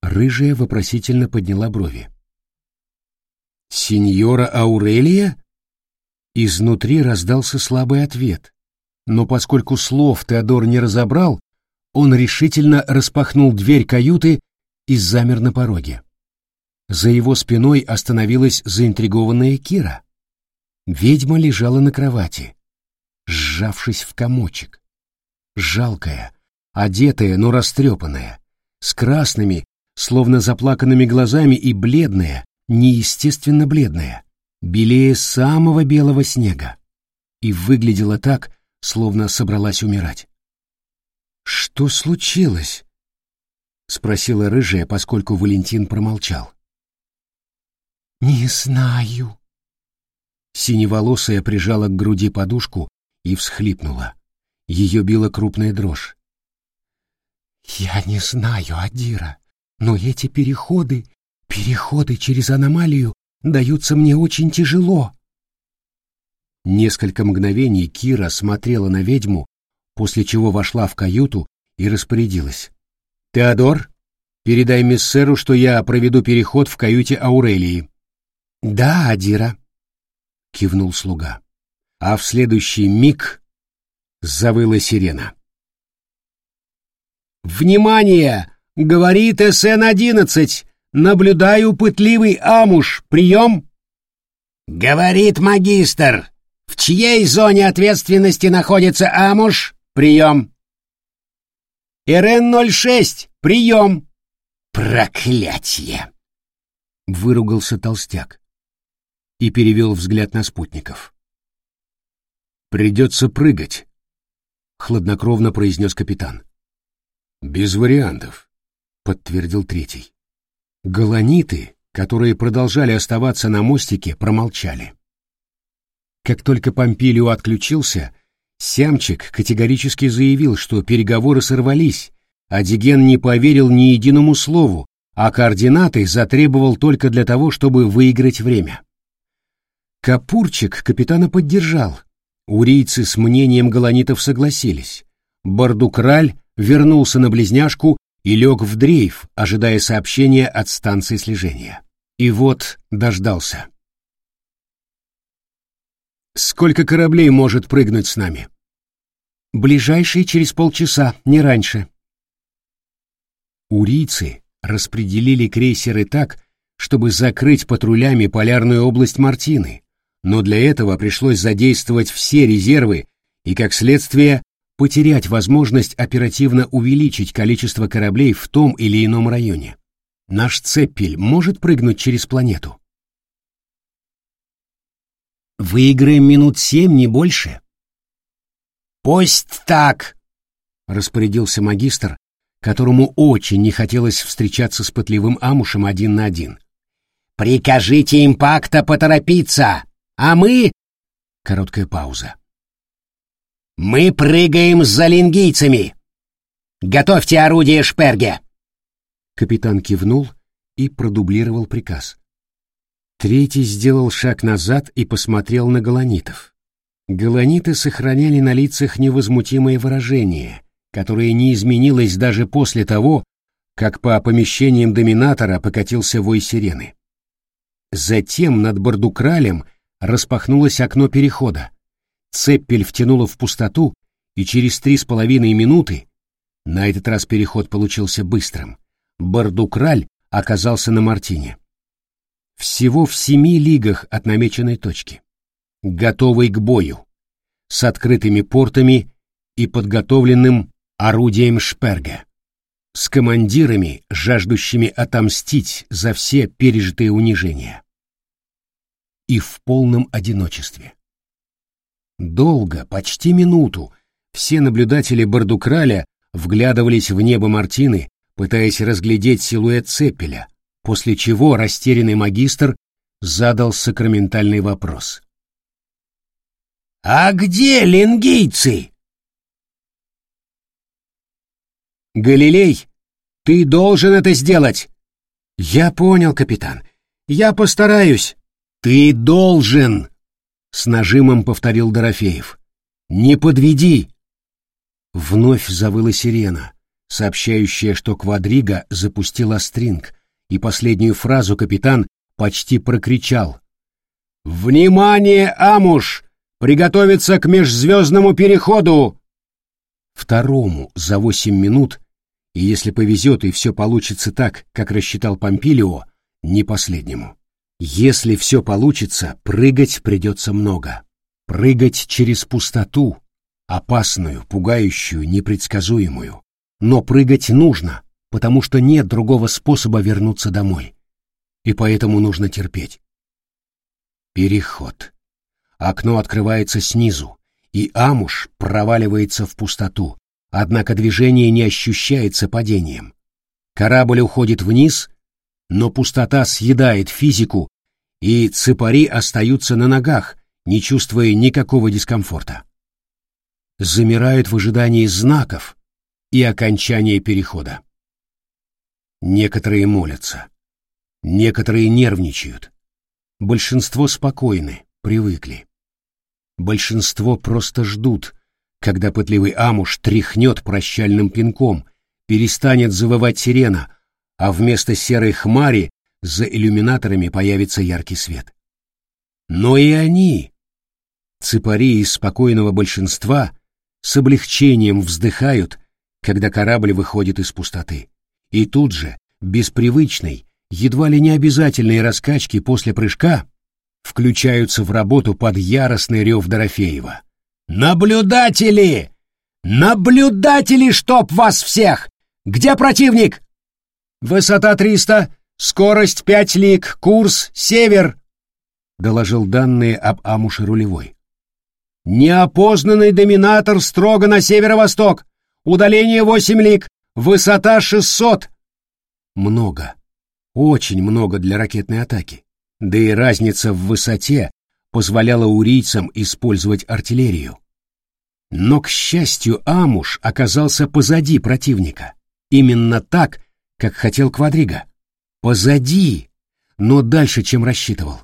Рыжая вопросительно подняла брови. «Синьора Аурелия?» Изнутри раздался слабый ответ, но поскольку слов Теодор не разобрал, он решительно распахнул дверь каюты и замер на пороге. За его спиной остановилась заинтригованная Кира. Ведьма лежала на кровати, сжавшись в комочек. Жалкая, одетая, но растрепанная, с красными, словно заплаканными глазами, и бледная, неестественно бледная, белее самого белого снега, и выглядела так, словно собралась умирать. «Что случилось?» — спросила рыжая, поскольку Валентин промолчал. «Не знаю». Синеволосая прижала к груди подушку и всхлипнула. Ее била крупная дрожь. «Я не знаю, Адира, но эти переходы через аномалию даются мне очень тяжело». Несколько мгновений Кира смотрела на ведьму, после чего вошла в каюту и распорядилась. «Теодор, передай миссеру, что я проведу переход в каюте Аурелии». «Да, Адира», — кивнул слуга. А в следующий миг завыла сирена. «Внимание! Говорит СН-11! Наблюдаю пытливый амуш! Прием!» «Говорит магистр! В чьей зоне ответственности находится амуш? Прием!» «РН-06! Прием!» «Проклятье!» — выругался толстяк и перевел взгляд на спутников. «Придется прыгать», — хладнокровно произнес капитан. «Без вариантов», — подтвердил третий. Голониты, которые продолжали оставаться на мостике, промолчали. Как только Помпилио отключился, Сямчик категорически заявил, что переговоры сорвались, а Диген не поверил ни единому слову, а координаты затребовал только для того, чтобы выиграть время. Капурчик капитана поддержал. Урийцы с мнением голонитов согласились. Бардукраль вернулся на Близняшку и лег в дрейф, ожидая сообщения от станции слежения. И вот дождался. «Сколько кораблей может прыгнуть с нами?» «Ближайший через полчаса, не раньше». Урийцы распределили крейсеры так, чтобы закрыть патрулями полярную область Мартины, но для этого пришлось задействовать все резервы и, как следствие, потерять возможность оперативно увеличить количество кораблей в том или ином районе. Наш Цеппель может прыгнуть через планету? Выиграем минут 7, не больше. «Пусть так!» — распорядился магистр, которому очень не хотелось встречаться с пытливым амушем один на один. «Прикажите импакта поторопиться, а мы...» Короткая пауза. «Мы прыгаем за лингийцами! Готовьте орудие Шперге!» Капитан кивнул и продублировал приказ. Третий сделал шаг назад и посмотрел на голонитов. Голониты сохраняли на лицах невозмутимое выражение, которое не изменилось даже после того, как по помещениям доминатора покатился вой сирены. Затем над Бардукралем распахнулось окно перехода. Цеппель втянула в пустоту, и через 3,5 минуты, на этот раз переход получился быстрым, Бардукраль оказался на Мартине. Всего в 7 лигах от намеченной точки. Готовый к бою, с открытыми портами и подготовленным орудием Шперга, с командирами, жаждущими отомстить за все пережитые унижения. И в полном одиночестве. Долго, почти минуту, все наблюдатели Бардукраля вглядывались в небо Мартины, пытаясь разглядеть силуэт Цеппеля, после чего растерянный магистр задал сакраментальный вопрос. «А где лингийцы?» «Галилей, ты должен это сделать!» «Я понял, капитан. Я постараюсь». «Ты должен!» — с нажимом повторил Дорофеев. «Не подведи!» Вновь завыла сирена, сообщающая, что Квадрига запустил астринг, и последнюю фразу капитан почти прокричал. «Внимание, Амуш! Приготовиться к межзвездному переходу!» Второму за 8 минут, и если повезет и все получится так, как рассчитал Помпилио, не последнему. Если все получится, прыгать придется много. Прыгать через пустоту, опасную, пугающую, непредсказуемую. Но прыгать нужно, потому что нет другого способа вернуться домой. И поэтому нужно терпеть. Переход. Окно открывается снизу, и Амуш проваливается в пустоту, однако движение не ощущается падением. Корабль уходит вниз, но пустота съедает физику, и цепари остаются на ногах, не чувствуя никакого дискомфорта. Замирают в ожидании знаков и окончания перехода. Некоторые молятся, некоторые нервничают. Большинство спокойны, привыкли. Большинство просто ждут, когда пытливый Амуш тряхнет прощальным пинком, перестанет завывать сирена, а вместо серой хмари за иллюминаторами появится яркий свет. Но и они, цепари из спокойного большинства, с облегчением вздыхают, когда корабль выходит из пустоты. И тут же, без привычной, едва ли не обязательной раскачки после прыжка, включаются в работу под яростный рев Дорофеева. «Наблюдатели! Наблюдатели, чтоб вас всех! Где противник?» «Высота 300, скорость 5 лиг, курс север», — доложил данные об Амуше рулевой. «Неопознанный доминатор строго на северо-восток, удаление 8 лиг, высота 600». Много, очень много для ракетной атаки, да и разница в высоте позволяла урийцам использовать артиллерию. Но, к счастью, Амуш оказался позади противника, именно так, как хотел Квадрига. Позади, но дальше, чем рассчитывал.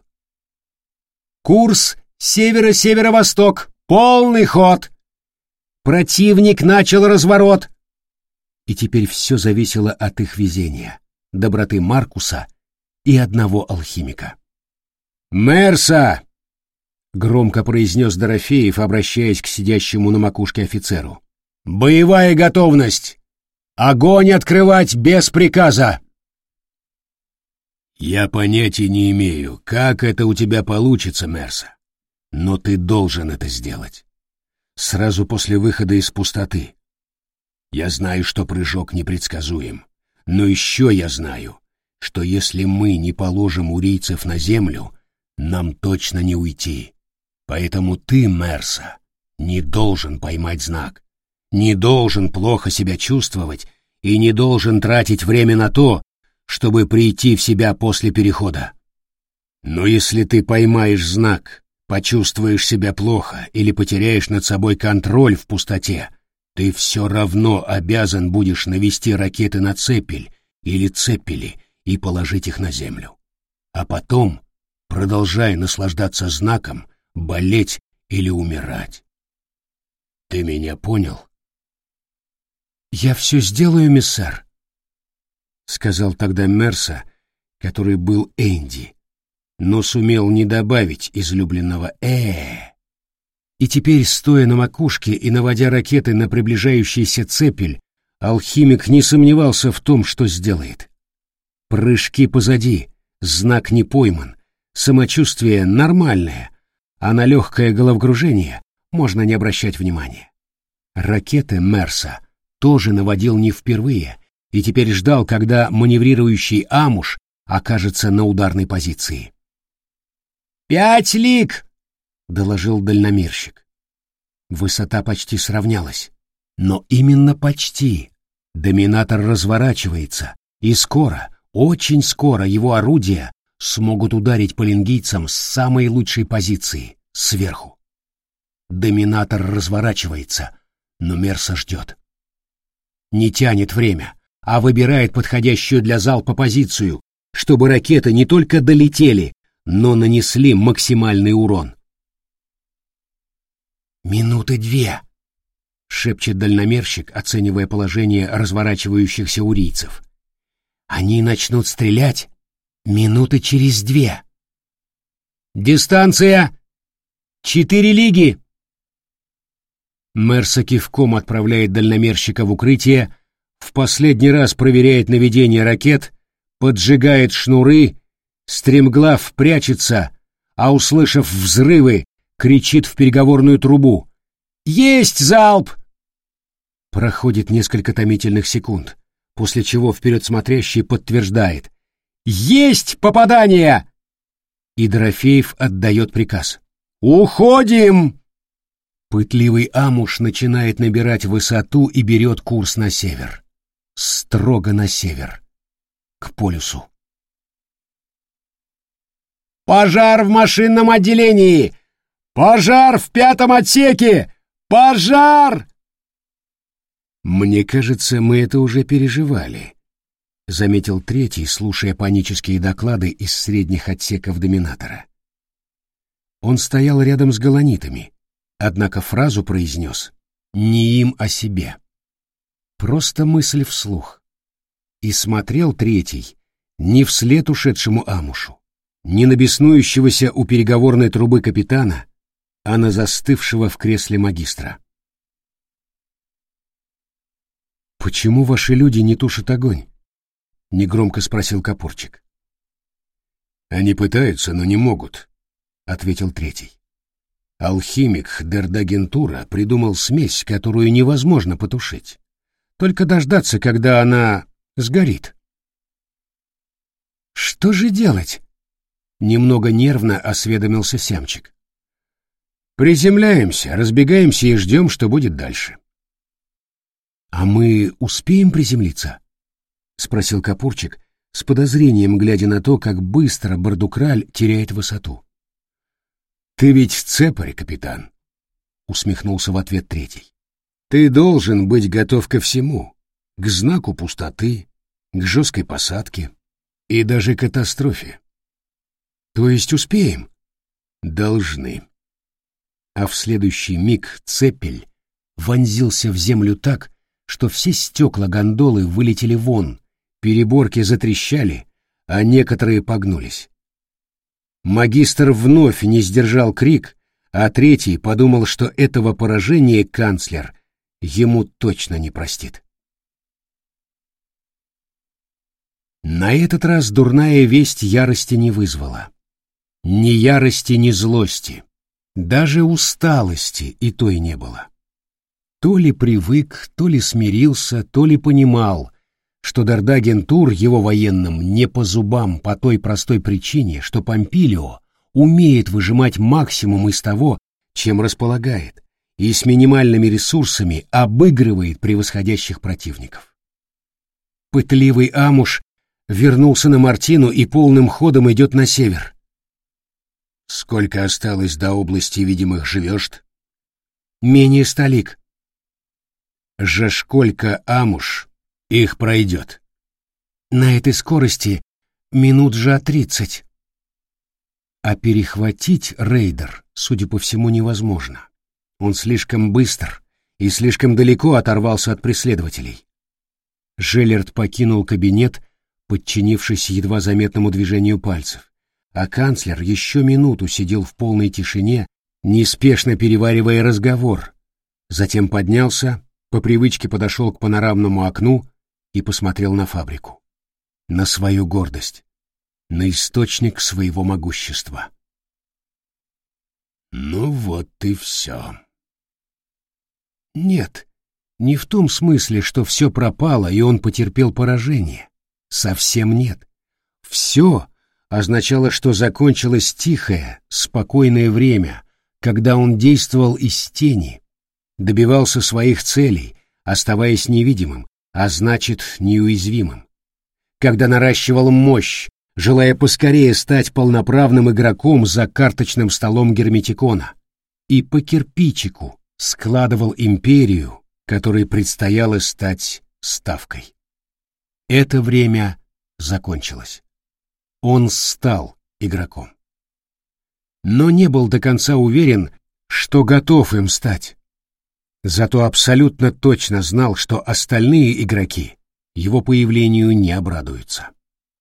«Курс северо-северо-восток, полный ход!» Противник начал разворот. И теперь все зависело от их везения, доброты Маркуса и одного алхимика. «Мерса!» — громко произнес Дорофеев, обращаясь к сидящему на макушке офицеру. «Боевая готовность! Огонь открывать без приказа!» «Я понятия не имею, как это у тебя получится, Мерса, но ты должен это сделать. Сразу после выхода из пустоты. Я знаю, что прыжок непредсказуем, но еще я знаю, что если мы не положим урийцев на землю, нам точно не уйти. Поэтому ты, Мерса, не должен поймать знак, не должен плохо себя чувствовать и не должен тратить время на то, чтобы прийти в себя после перехода. Но если ты поймаешь знак, почувствуешь себя плохо или потеряешь над собой контроль в пустоте, ты все равно обязан будешь навести ракеты на цепель или цепели и положить их на землю. А потом продолжай наслаждаться знаком, болеть или умирать. Ты меня понял? «Я все сделаю, миссар», — сказал тогда Мерса, который был Энди, но сумел не добавить излюбленного И теперь, стоя на макушке и наводя ракеты на приближающийся цепель, алхимик не сомневался в том, что сделает. Прыжки позади, знак не пойман, самочувствие нормальное, а на легкое головокружение можно не обращать внимания. Ракеты Мерса тоже наводил не впервые и теперь ждал, когда маневрирующий Амуш окажется на ударной позиции. «5 лиг!» — доложил дальномерщик. Высота почти сравнялась, но именно почти. Доминатор разворачивается, и скоро, очень скоро его орудия смогут ударить по лингийцам с самой лучшей позиции, сверху. Доминатор разворачивается, но Мерса ждет. Не тянет время, а выбирает подходящую для залпа позицию, чтобы ракеты не только долетели, но нанесли максимальный урон. «Минуты 2», шепчет дальномерщик, оценивая положение разворачивающихся урийцев. Они начнут стрелять минуты через 2. Дистанция 4 лиги. Мерса кивком отправляет дальномерщика в укрытие, в последний раз проверяет наведение ракет, поджигает шнуры, стремглав прячется, а, услышав взрывы, кричит в переговорную трубу: «Есть залп!» Проходит несколько томительных секунд, после чего вперед смотрящий подтверждает: «Есть попадание!» И Дорофеев отдает приказ: «Уходим!» Пытливый Амуш начинает набирать высоту и берет курс на север. Строго на север. К полюсу. «Пожар в машинном отделении! Пожар в 5-м отсеке! Пожар!» «Мне кажется, мы это уже переживали», — заметил третий, слушая панические доклады из средних отсеков доминатора. Он стоял рядом с галанитами, однако фразу произнес не им, о себе. Просто мысль вслух. И смотрел третий не вслед ушедшему Амушу, не на беснующегося у переговорной трубы капитана, а на застывшего в кресле магистра. «Почему ваши люди не тушат огонь?» — негромко спросил Капурчик. «Они пытаются, но не могут», — ответил третий. «Алхимик Дердагентура придумал смесь, которую невозможно потушить. Только дождаться, когда она сгорит». «Что же делать?» — немного нервно осведомился Сямчик. «Приземляемся, разбегаемся и ждем, что будет дальше». «А мы успеем приземлиться?» — спросил Капурчик, с подозрением глядя на то, как быстро Бардукраль теряет высоту. «Ты ведь цепарь, капитан», — усмехнулся в ответ третий. «Ты должен быть готов ко всему, к знаку пустоты, к жесткой посадке и даже катастрофе». «То есть успеем?» «Должны». А в следующий миг цепель вонзился в землю так, что все стекла гондолы вылетели вон, переборки затрещали, а некоторые погнулись. Магистр вновь не сдержал крик, а третий подумал, что этого поражения канцлер ему точно не простит. На этот раз дурная весть ярости не вызвала. Ни ярости, ни злости, даже усталости и той не было. То ли привык, то ли смирился, то ли понимал, что Дердагентур его военным не по зубам по той простой причине, что Помпилио умеет выжимать максимум из того, чем располагает, и с минимальными ресурсами обыгрывает превосходящих противников. Пытливый Амуш вернулся на Мартину и полным ходом идет на север. «Сколько осталось до области видимых жевёжд?» «Менее 100 лиг». «Же сколько Амуш их пройдет?» «На этой скорости минут же 30. А перехватить рейдер, судя по всему, невозможно. Он слишком быстр и слишком далеко оторвался от преследователей». Желлерд покинул кабинет, подчинившись едва заметному движению пальцев, а канцлер еще минуту сидел в полной тишине, неспешно переваривая разговор, затем поднялся, по привычке подошел к панорамному окну и посмотрел на фабрику, на свою гордость, на источник своего могущества. «Ну вот и все». Нет, не в том смысле, что все пропало и он потерпел поражение. Совсем нет. Все означало, что закончилось тихое, спокойное время, когда он действовал из тени, добивался своих целей, оставаясь невидимым, а значит, неуязвимым. Когда наращивал мощь, желая поскорее стать полноправным игроком за карточным столом Герметикона, и по кирпичику складывал империю, которой предстояло стать ставкой. Это время закончилось. Он стал игроком. Но не был до конца уверен, что готов им стать. Зато абсолютно точно знал, что остальные игроки его появлению не обрадуются.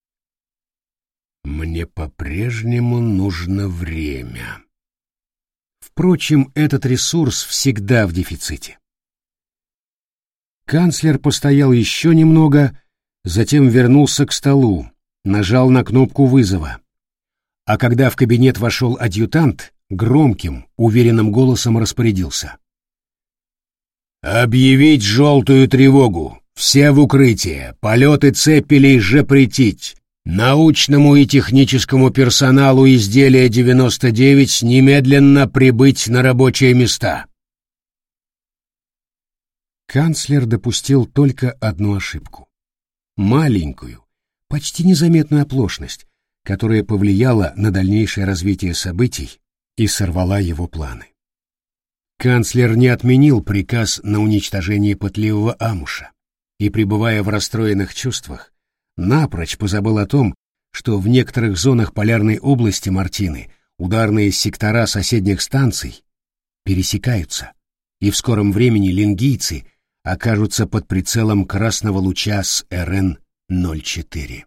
Мне по-прежнему нужно время. Впрочем, этот ресурс всегда в дефиците. Канцлер постоял еще немного, затем вернулся к столу, нажал на кнопку вызова. А когда в кабинет вошел адъютант, громким, уверенным голосом распорядился: «Объявить желтую тревогу! Все в укрытие! Полеты цепелей запретить! Научному и техническому персоналу изделия 99 немедленно прибыть на рабочие места!» Канцлер допустил только одну ошибку. Маленькую, почти незаметную оплошность, которая повлияла на дальнейшее развитие событий и сорвала его планы. Канцлер не отменил приказ на уничтожение пытливого амуша и, пребывая в расстроенных чувствах, напрочь позабыл о том, что в некоторых зонах полярной области Мартины ударные сектора соседних станций пересекаются, и в скором времени лингийцы окажутся под прицелом красного луча с РН-04.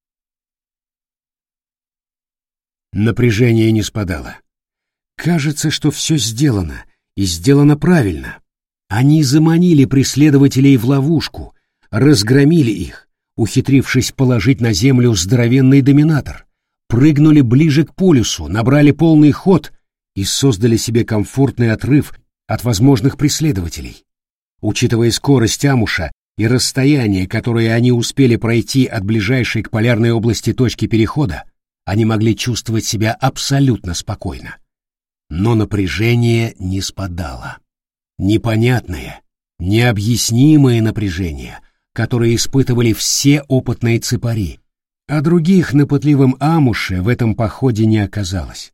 Напряжение не спадало. Кажется, что все сделано, и сделано правильно. Они заманили преследователей в ловушку, разгромили их, ухитрившись положить на землю здоровенный доминатор, прыгнули ближе к полюсу, набрали полный ход и создали себе комфортный отрыв от возможных преследователей. Учитывая скорость амуша и расстояние, которое они успели пройти от ближайшей к полярной области точки перехода, они могли чувствовать себя абсолютно спокойно. Но напряжение не спадало. Непонятное, необъяснимое напряжение, которое испытывали все опытные цепари, а других на пытливом амуше в этом походе не оказалось.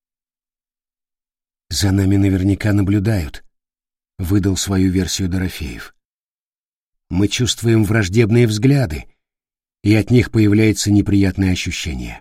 «За нами наверняка наблюдают», — выдал свою версию Дорофеев. «Мы чувствуем враждебные взгляды, и от них появляется неприятное ощущение».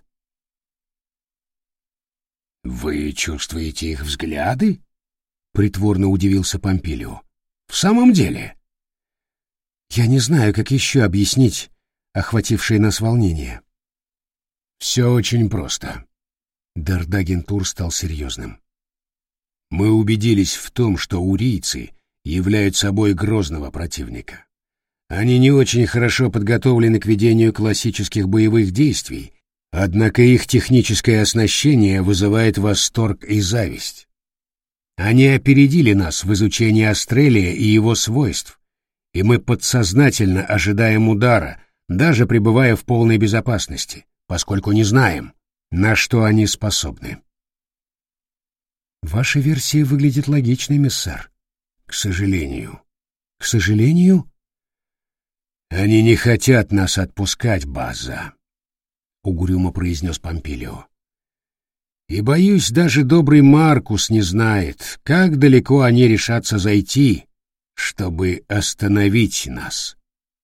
«Вы чувствуете их взгляды?» — притворно удивился Помпилио. «В самом деле?» «Я не знаю, как еще объяснить охватившее нас волнение». «Все очень просто». Дардагентур стал серьезным. «Мы убедились в том, что урийцы являются собой грозного противника. Они не очень хорошо подготовлены к ведению классических боевых действий, однако их техническое оснащение вызывает восторг и зависть. Они опередили нас в изучении Астрелия и его свойств, и мы подсознательно ожидаем удара, даже пребывая в полной безопасности, поскольку не знаем, на что они способны». «Ваша версия выглядит логичной, миссар». «К сожалению». «К сожалению?» «Они не хотят нас отпускать, База», — угрюмо произнес Помпилио. «И, боюсь, даже добрый Маркус не знает, как далеко они решатся зайти, чтобы остановить нас».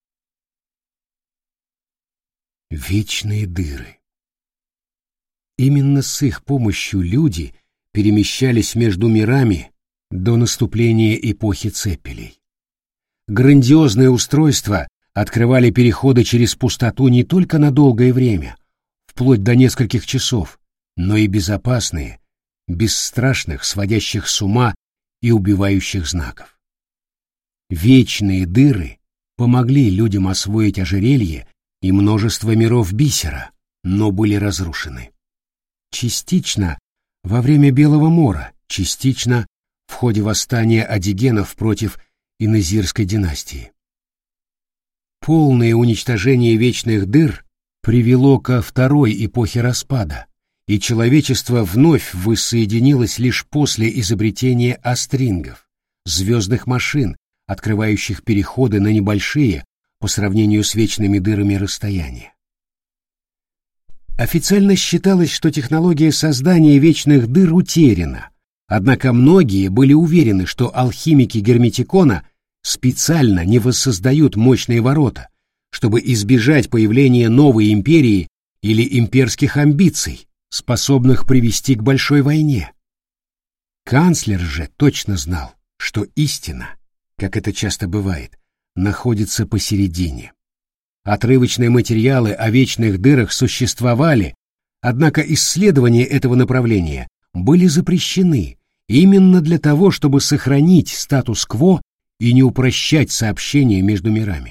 Вечные дыры. Именно с их помощью люди перемещались между мирами до наступления эпохи цепелей. Грандиозные устройства открывали переходы через пустоту не только на долгое время, вплоть до нескольких часов, но и безопасные, без страшных, сводящих с ума и убивающих знаков. Вечные дыры помогли людям освоить ожерелье и множество миров бисера, но были разрушены. Частично во время Белого Мора, частично в ходе восстания адигенов против Инезирской династии. Полное уничтожение вечных дыр привело ко второй эпохе распада, и человечество вновь воссоединилось лишь после изобретения астрингов, звездных машин, открывающих переходы на небольшие, по сравнению с вечными дырами, расстояния. Официально считалось, что технология создания вечных дыр утеряна, однако многие были уверены, что алхимики Герметикона специально не воссоздают мощные ворота, чтобы избежать появления новой империи или имперских амбиций, способных привести к большой войне. Канцлер же точно знал, что истина как это часто бывает, находится посередине. Отрывочные материалы о вечных дырах существовали, однако исследования этого направления были запрещены именно для того, чтобы сохранить статус-кво и не упрощать сообщения между мирами.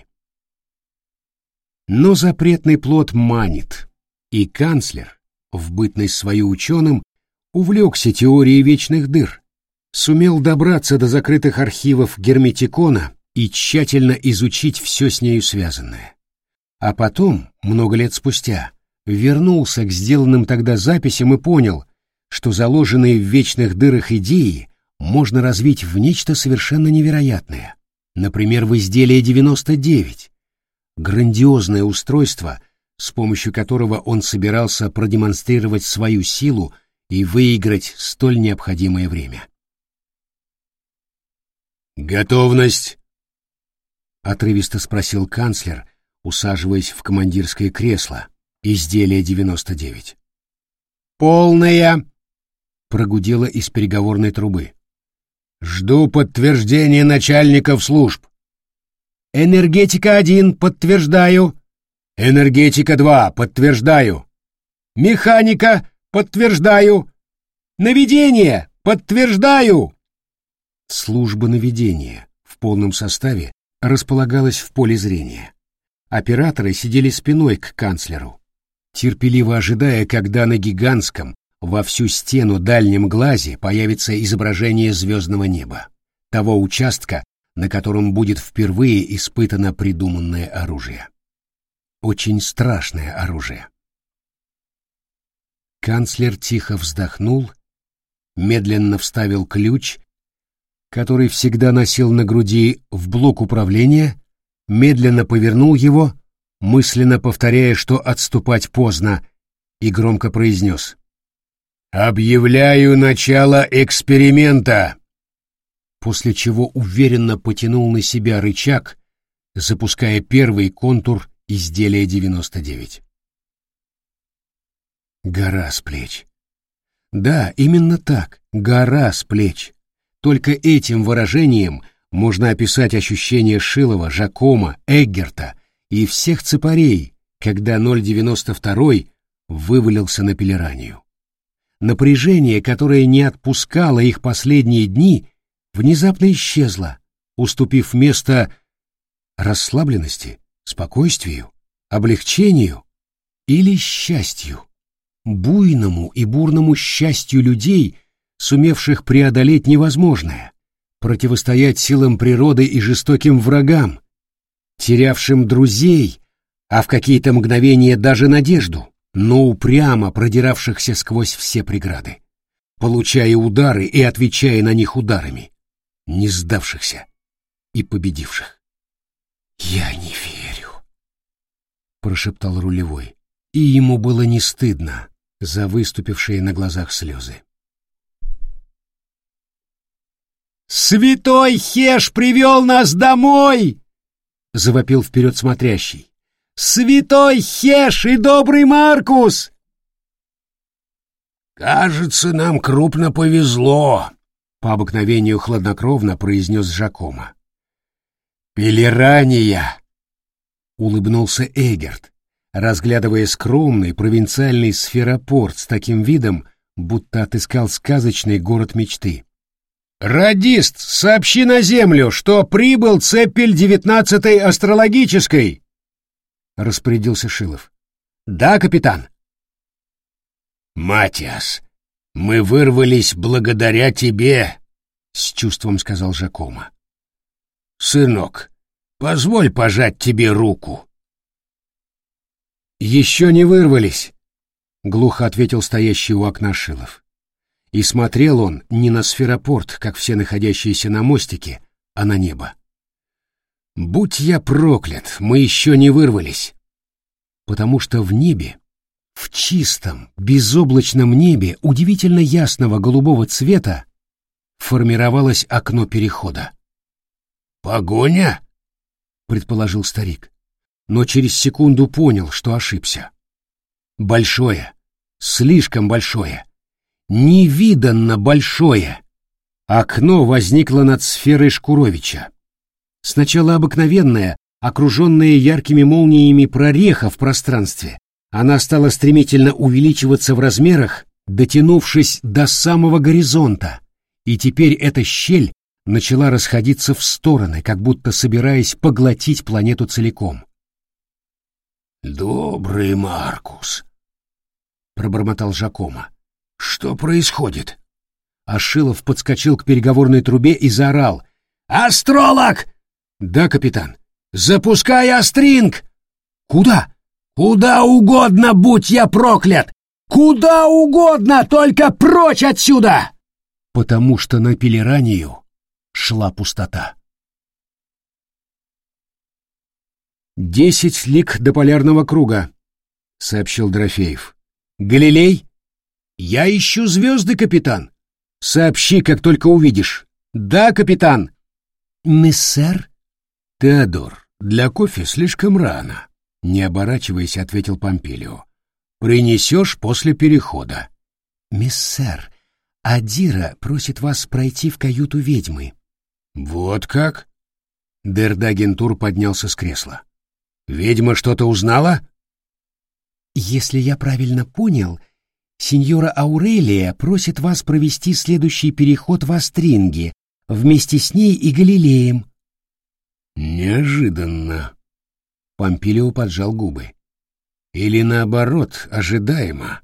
Но запретный плод манит, и канцлер, в бытность свою ученым, увлекся теорией вечных дыр, сумел добраться до закрытых архивов Герметикона и тщательно изучить все с нею связанное. А потом, много лет спустя, вернулся к сделанным тогда записям и понял, что заложенные в вечных дырах идеи можно развить в нечто совершенно невероятное. Например, в изделие 99, грандиозное устройство, с помощью которого он собирался продемонстрировать свою силу и выиграть столь необходимое время. «Готовность?» — отрывисто спросил канцлер, усаживаясь в командирское кресло, изделие 99. «Полная!» — прогудело из переговорной трубы. «Жду подтверждения начальников служб». «Энергетика-1, подтверждаю». «Энергетика-2, подтверждаю». «Механика, подтверждаю». «Наведение, подтверждаю». Служба наведения в полном составе располагалась в поле зрения. Операторы сидели спиной к канцлеру, терпеливо ожидая, когда на гигантском во всю стену дальнем глазе появится изображение звездного неба, того участка, на котором будет впервые испытано придуманное оружие. Очень страшное оружие. Канцлер тихо вздохнул, медленно вставил ключ, который всегда носил на груди, в блок управления, медленно повернул его, мысленно повторяя, что отступать поздно, и громко произнес: «Объявляю начало эксперимента!» После чего уверенно потянул на себя рычаг, запуская первый контур изделия 99. Гора с плеч. Да, именно так, гора с плеч. Только этим выражением можно описать ощущение Шилова, Жакома, Эггерта и всех цепарей, когда 092 вывалился на Пелеранию. Напряжение, которое не отпускало их последние дни, внезапно исчезло, уступив место расслабленности, спокойствию, облегчению или счастью, буйному и бурному счастью людей, сумевших преодолеть невозможное, противостоять силам природы и жестоким врагам, терявшим друзей, а в какие-то мгновения даже надежду, но упрямо продиравшихся сквозь все преграды, получая удары и отвечая на них ударами, не сдавшихся и победивших. «Я не верю», — прошептал рулевой, и ему было не стыдно за выступившие на глазах слезы. «Святой Хеш привел нас домой!» — завопил вперед смотрящий. «Святой Хеш и добрый Маркус!» «Кажется, нам крупно повезло», — по обыкновению хладнокровно произнес Жакома. «Пелерания!» — улыбнулся Эггерт, разглядывая скромный провинциальный сферопорт с таким видом, будто отыскал сказочный город мечты. «Радист, сообщи на землю, что прибыл цепель 19-й астрологической!» — распорядился Шилов. «Да, капитан». «Матиас, мы вырвались благодаря тебе», — с чувством сказал Жакома. «Сынок, позволь пожать тебе руку». «Еще не вырвались», — глухо ответил стоящий у окна Шилов. И смотрел он не на сферопорт, как все находящиеся на мостике, а на небо. «Будь я проклят, мы еще не вырвались». Потому что в небе, в чистом, безоблачном небе удивительно ясного голубого цвета, формировалось окно перехода. «Погоня?» — предположил старик, но через секунду понял, что ошибся. Большое, слишком большое, невиданно большое. Окно возникло над сферой Шкуровича, Сначала обыкновенная, окруженная яркими молниями прореха в пространстве, она стала стремительно увеличиваться в размерах, дотянувшись до самого горизонта, и теперь эта щель начала расходиться в стороны, как будто собираясь поглотить планету целиком. «Добрый Маркус», — пробормотал Жакомо. «Что происходит?» Ашилов подскочил к переговорной трубе и заорал: «Астролог!» «Да, капитан». «Запускай астринг!» «Куда?» «Куда угодно, будь я проклят! Куда угодно, только прочь отсюда!» Потому что на Пелеранию шла пустота. 10 лиг до полярного круга, — сообщил Дорофеев. «Галилей?» «Я ищу звезды, капитан. Сообщи, как только увидишь». «Да, капитан». «Мессер?» «Теодор, для кофе слишком рано», — не оборачиваясь, ответил Помпилио. «Принесешь после перехода». «Мессер, Адира просит вас пройти в каюту ведьмы». «Вот как?» Дердагентур поднялся с кресла. «Ведьма что-то узнала?» «Если я правильно понял, сеньора Аурелия просит вас провести следующий переход в Астринге вместе с ней и Галилеем». «Неожиданно», — Помпилио поджал губы. «Или наоборот, ожидаемо».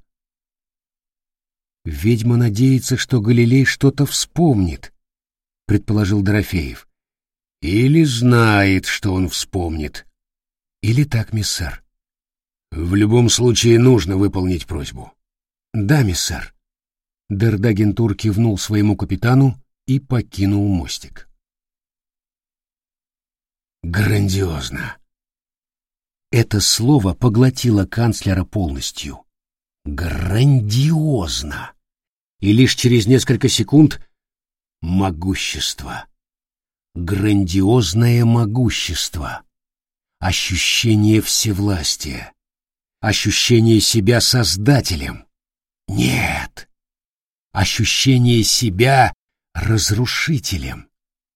«Ведьма надеется, что Галилей что-то вспомнит», — предположил Дорофеев. «Или знает, что он вспомнит». «Или так, миссар». «В любом случае нужно выполнить просьбу». «Да, миссар». Дердагентур кивнул своему капитану и покинул мостик. «Грандиозно». Это слово поглотило канцлера полностью. Грандиозно. И лишь через несколько секунд — могущество. Грандиозное могущество. Ощущение всевластия. Ощущение себя создателем. Нет. Ощущение себя разрушителем.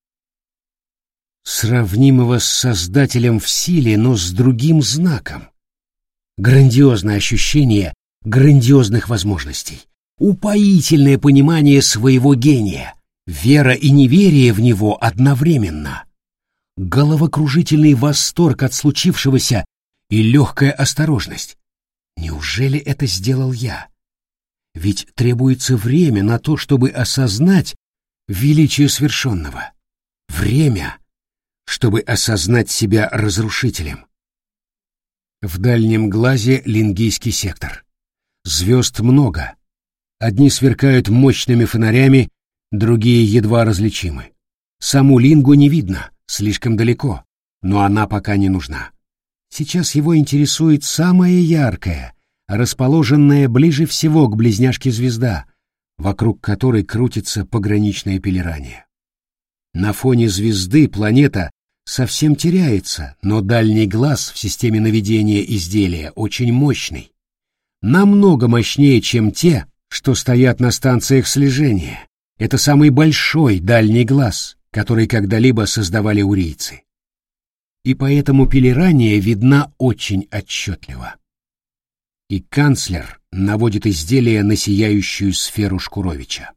Сравнимого с создателем в силе, но с другим знаком. Грандиозное ощущение грандиозных возможностей. Упоительное понимание своего гения. Вера и неверие в него одновременно. Головокружительный восторг от случившегося и легкая осторожность. Неужели это сделал я? Ведь требуется время на то, чтобы осознать величие свершенного. Время, чтобы осознать себя разрушителем. В дальнем глазе Лингийский сектор. Звезд много. Одни сверкают мощными фонарями, другие едва различимы. Саму Лингу не видно, слишком далеко, но она пока не нужна. Сейчас его интересует самая яркая, расположенная ближе всего к близняшке звезда, вокруг которой крутится пограничное Пелерания. На фоне звезды планета совсем теряется, но дальний глаз в системе наведения изделия очень мощный. Намного мощнее, чем те, что стоят на станциях слежения. Это самый большой дальний глаз, который когда-либо создавали урийцы. И поэтому Пелерания видна очень отчетливо. И канцлер наводит изделие на сияющую сферу Шкуровича.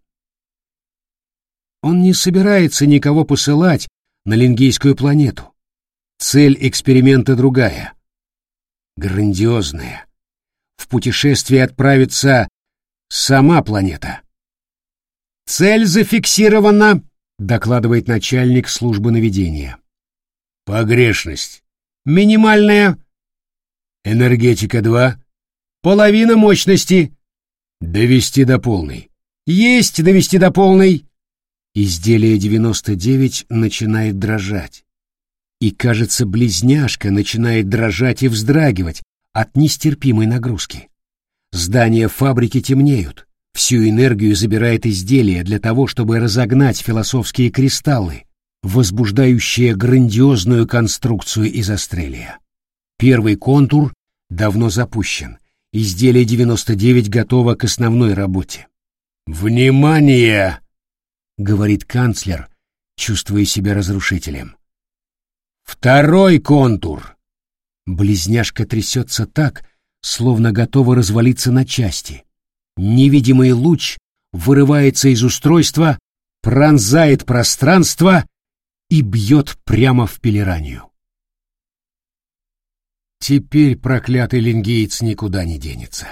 Он не собирается никого посылать на Лингийскую планету. Цель эксперимента другая. Грандиозная. В путешествие отправится сама планета. «Цель зафиксирована», — докладывает начальник службы наведения. «Погрешность». «Минимальная». «Энергетика 2». «Половина мощности». «Довести до полной». «Есть довести до полной». Изделие 99 начинает дрожать. И, кажется, близняшка начинает дрожать и вздрагивать от нестерпимой нагрузки. Здания фабрики темнеют. Всю энергию забирает изделие для того, чтобы разогнать философские кристаллы, возбуждающие грандиозную конструкцию из астрелия. Первый контур давно запущен. Изделие 99 готово к основной работе. «Внимание!» — говорит канцлер, чувствуя себя разрушителем. Второй контур. Близняшка трясется так, словно готова развалиться на части. Невидимый луч вырывается из устройства, пронзает пространство и бьет прямо в пелеранию. Теперь проклятый лингеец никуда не денется.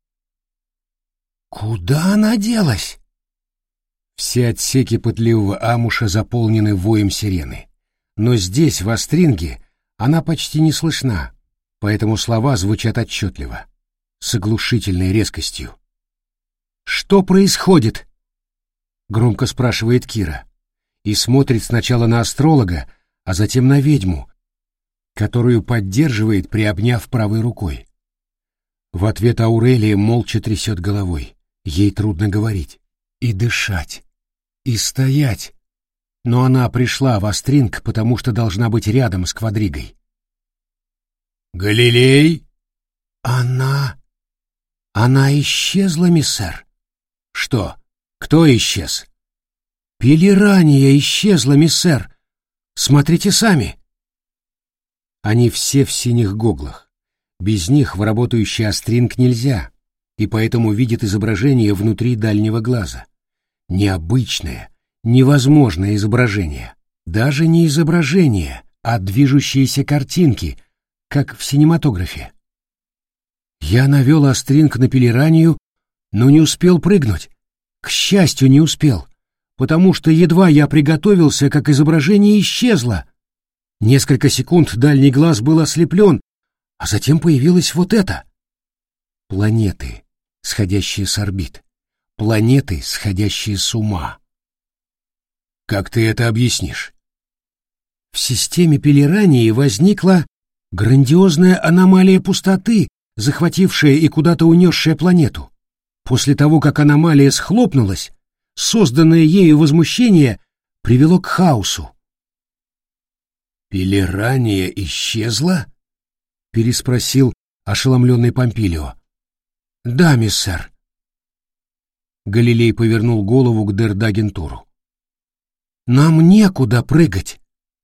Куда она делась? Все отсеки пытливого амуша заполнены воем сирены. Но здесь, в Астринге, она почти не слышна, поэтому слова звучат отчетливо, с оглушительной резкостью. «Что происходит?» — громко спрашивает Кира и смотрит сначала на астролога, а затем на ведьму, которую поддерживает, приобняв правой рукой. В ответ Аурелия молча трясет головой. Ей трудно говорить и дышать, и стоять. Но она пришла в Астринг, потому что должна быть рядом с Квадригой. «Галилей?» Она исчезла, миссэр. «Что? Кто исчез?» Пелерания исчезла, миссэр. Смотрите сами». Они все в синих гоглах. Без них в работающий Астринг нельзя, и поэтому видят изображение внутри дальнего глаза. Необычное, невозможное изображение. Даже не изображение, а движущиеся картинки, как в синематографе. Я навел Астринг на пелеранию, но не успел прыгнуть. К счастью, не успел, потому что едва я приготовился, как изображение исчезло. Несколько секунд дальний глаз был ослеплен, а затем появилось вот это. Планеты, сходящие с орбит. Планеты, сходящие с ума. «Как ты это объяснишь?» В системе пелерании возникла грандиозная аномалия пустоты, захватившая и куда-то унесшая планету. После того, как аномалия схлопнулась, созданное ею возмущение привело к хаосу. «Пелерания исчезла?» — переспросил ошеломленный Помпилио. «Да, миссэр». Галилей повернул голову к Дердагентуру. «Нам некуда прыгать».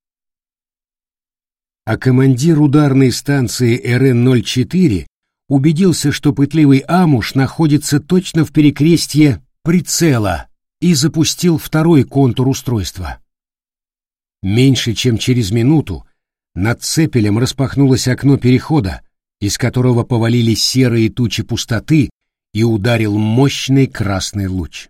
А командир ударной станции РН-04 убедился, что пытливый амуш находится точно в перекрестье прицела, и запустил второй контур устройства. Меньше чем через минуту над цепелем распахнулось окно перехода, из которого повалились серые тучи пустоты, и ударил мощный красный луч.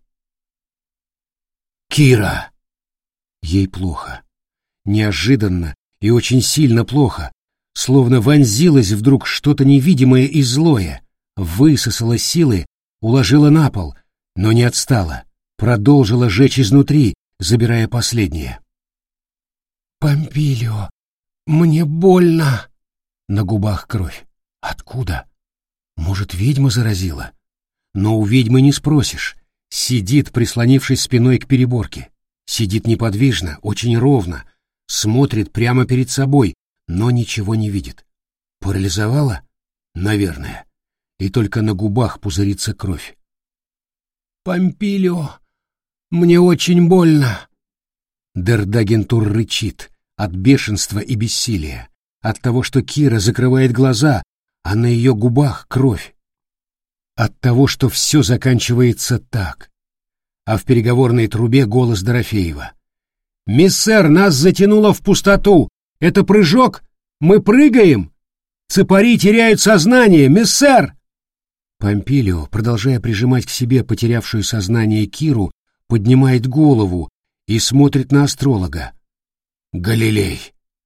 «Кира!» Ей плохо. Неожиданно и очень сильно плохо, словно вонзилось вдруг что-то невидимое и злое, высосало силы, уложило на пол, но не отстала, продолжила жечь изнутри, забирая последнее. «Помпилио, мне больно!» На губах кровь. Откуда? Может, ведьма заразила? Но у ведьмы не спросишь. Сидит, прислонившись спиной к переборке. Сидит неподвижно, очень ровно, смотрит прямо перед собой, но ничего не видит. Парализовала? Наверное. И только на губах пузырится кровь. «Помпилио, мне очень больно!» Дердагентур рычит от бешенства и бессилия, от того, что Кира закрывает глаза, а на ее губах кровь. От того, что все заканчивается так. А в переговорной трубе голос Дорофеева. «Миссэр, нас затянуло в пустоту! Это прыжок? Мы прыгаем! Цепари теряют сознание, миссэр!» Помпилио, продолжая прижимать к себе потерявшую сознание Киру, поднимает голову и смотрит на астролога. «Галилей!»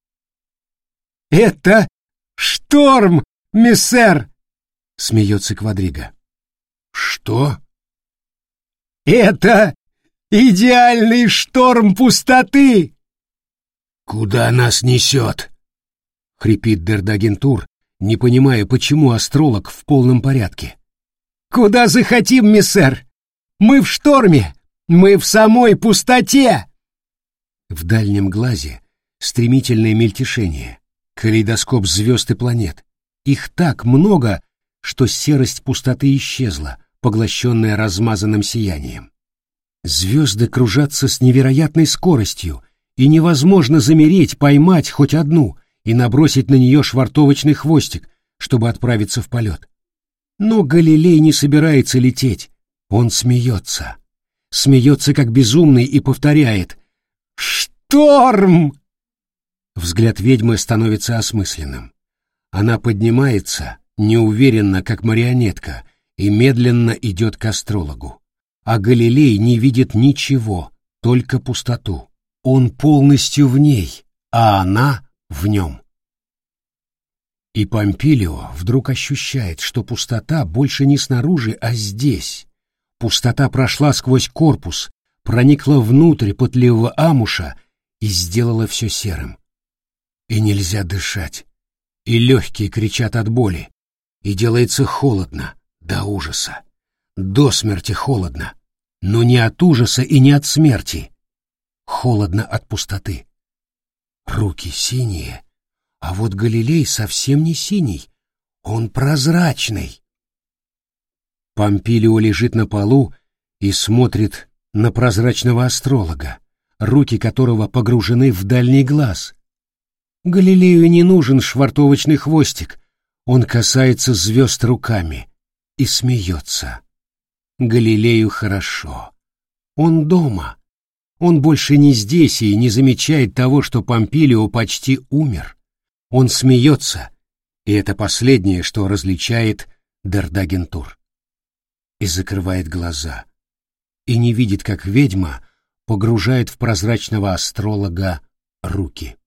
«Это шторм, миссэр!» — смеется Квадрига. «Что?» «Это идеальный шторм пустоты!» «Куда нас несет?» — хрипит Дердагентур, не понимая, почему астролог в полном порядке. «Куда захотим, миссэр! Мы в шторме! Мы в самой пустоте!» В дальнем глазе стремительное мельтешение, калейдоскоп звезд и планет. Их так много, что серость пустоты исчезла, поглощенная размазанным сиянием. Звезды кружатся с невероятной скоростью, и невозможно замереть, поймать хоть одну и набросить на нее швартовочный хвостик, чтобы отправиться в полет. Но Галилей не собирается лететь. Он смеется. Смеется как безумный и повторяет: «Шторм!» Взгляд ведьмы становится осмысленным. Она поднимается, неуверенно, как марионетка, и медленно идет к астрологу. А Галилей не видит ничего, только пустоту. Он полностью в ней, а она в нем. И Помпилио вдруг ощущает, что пустота больше не снаружи, а здесь. Пустота прошла сквозь корпус, проникла внутрь пытливого амуша и сделала все серым. И нельзя дышать, и легкие кричат от боли, и делается холодно до ужаса, до смерти холодно, но не от ужаса и не от смерти, холодно от пустоты. Руки синие, а вот Галилей совсем не синий, он прозрачный. Помпилио лежит на полу и смотрит на прозрачного астролога, руки которого погружены в дальний глаз. Галилею не нужен швартовочный хвостик, он касается звезд руками и смеется. Галилею хорошо. Он дома. Он больше не здесь и не замечает того, что Помпилио почти умер. Он смеется, и это последнее, что различает Дердагентур. И закрывает глаза, и не видит, как ведьма погружает в прозрачного астролога руки.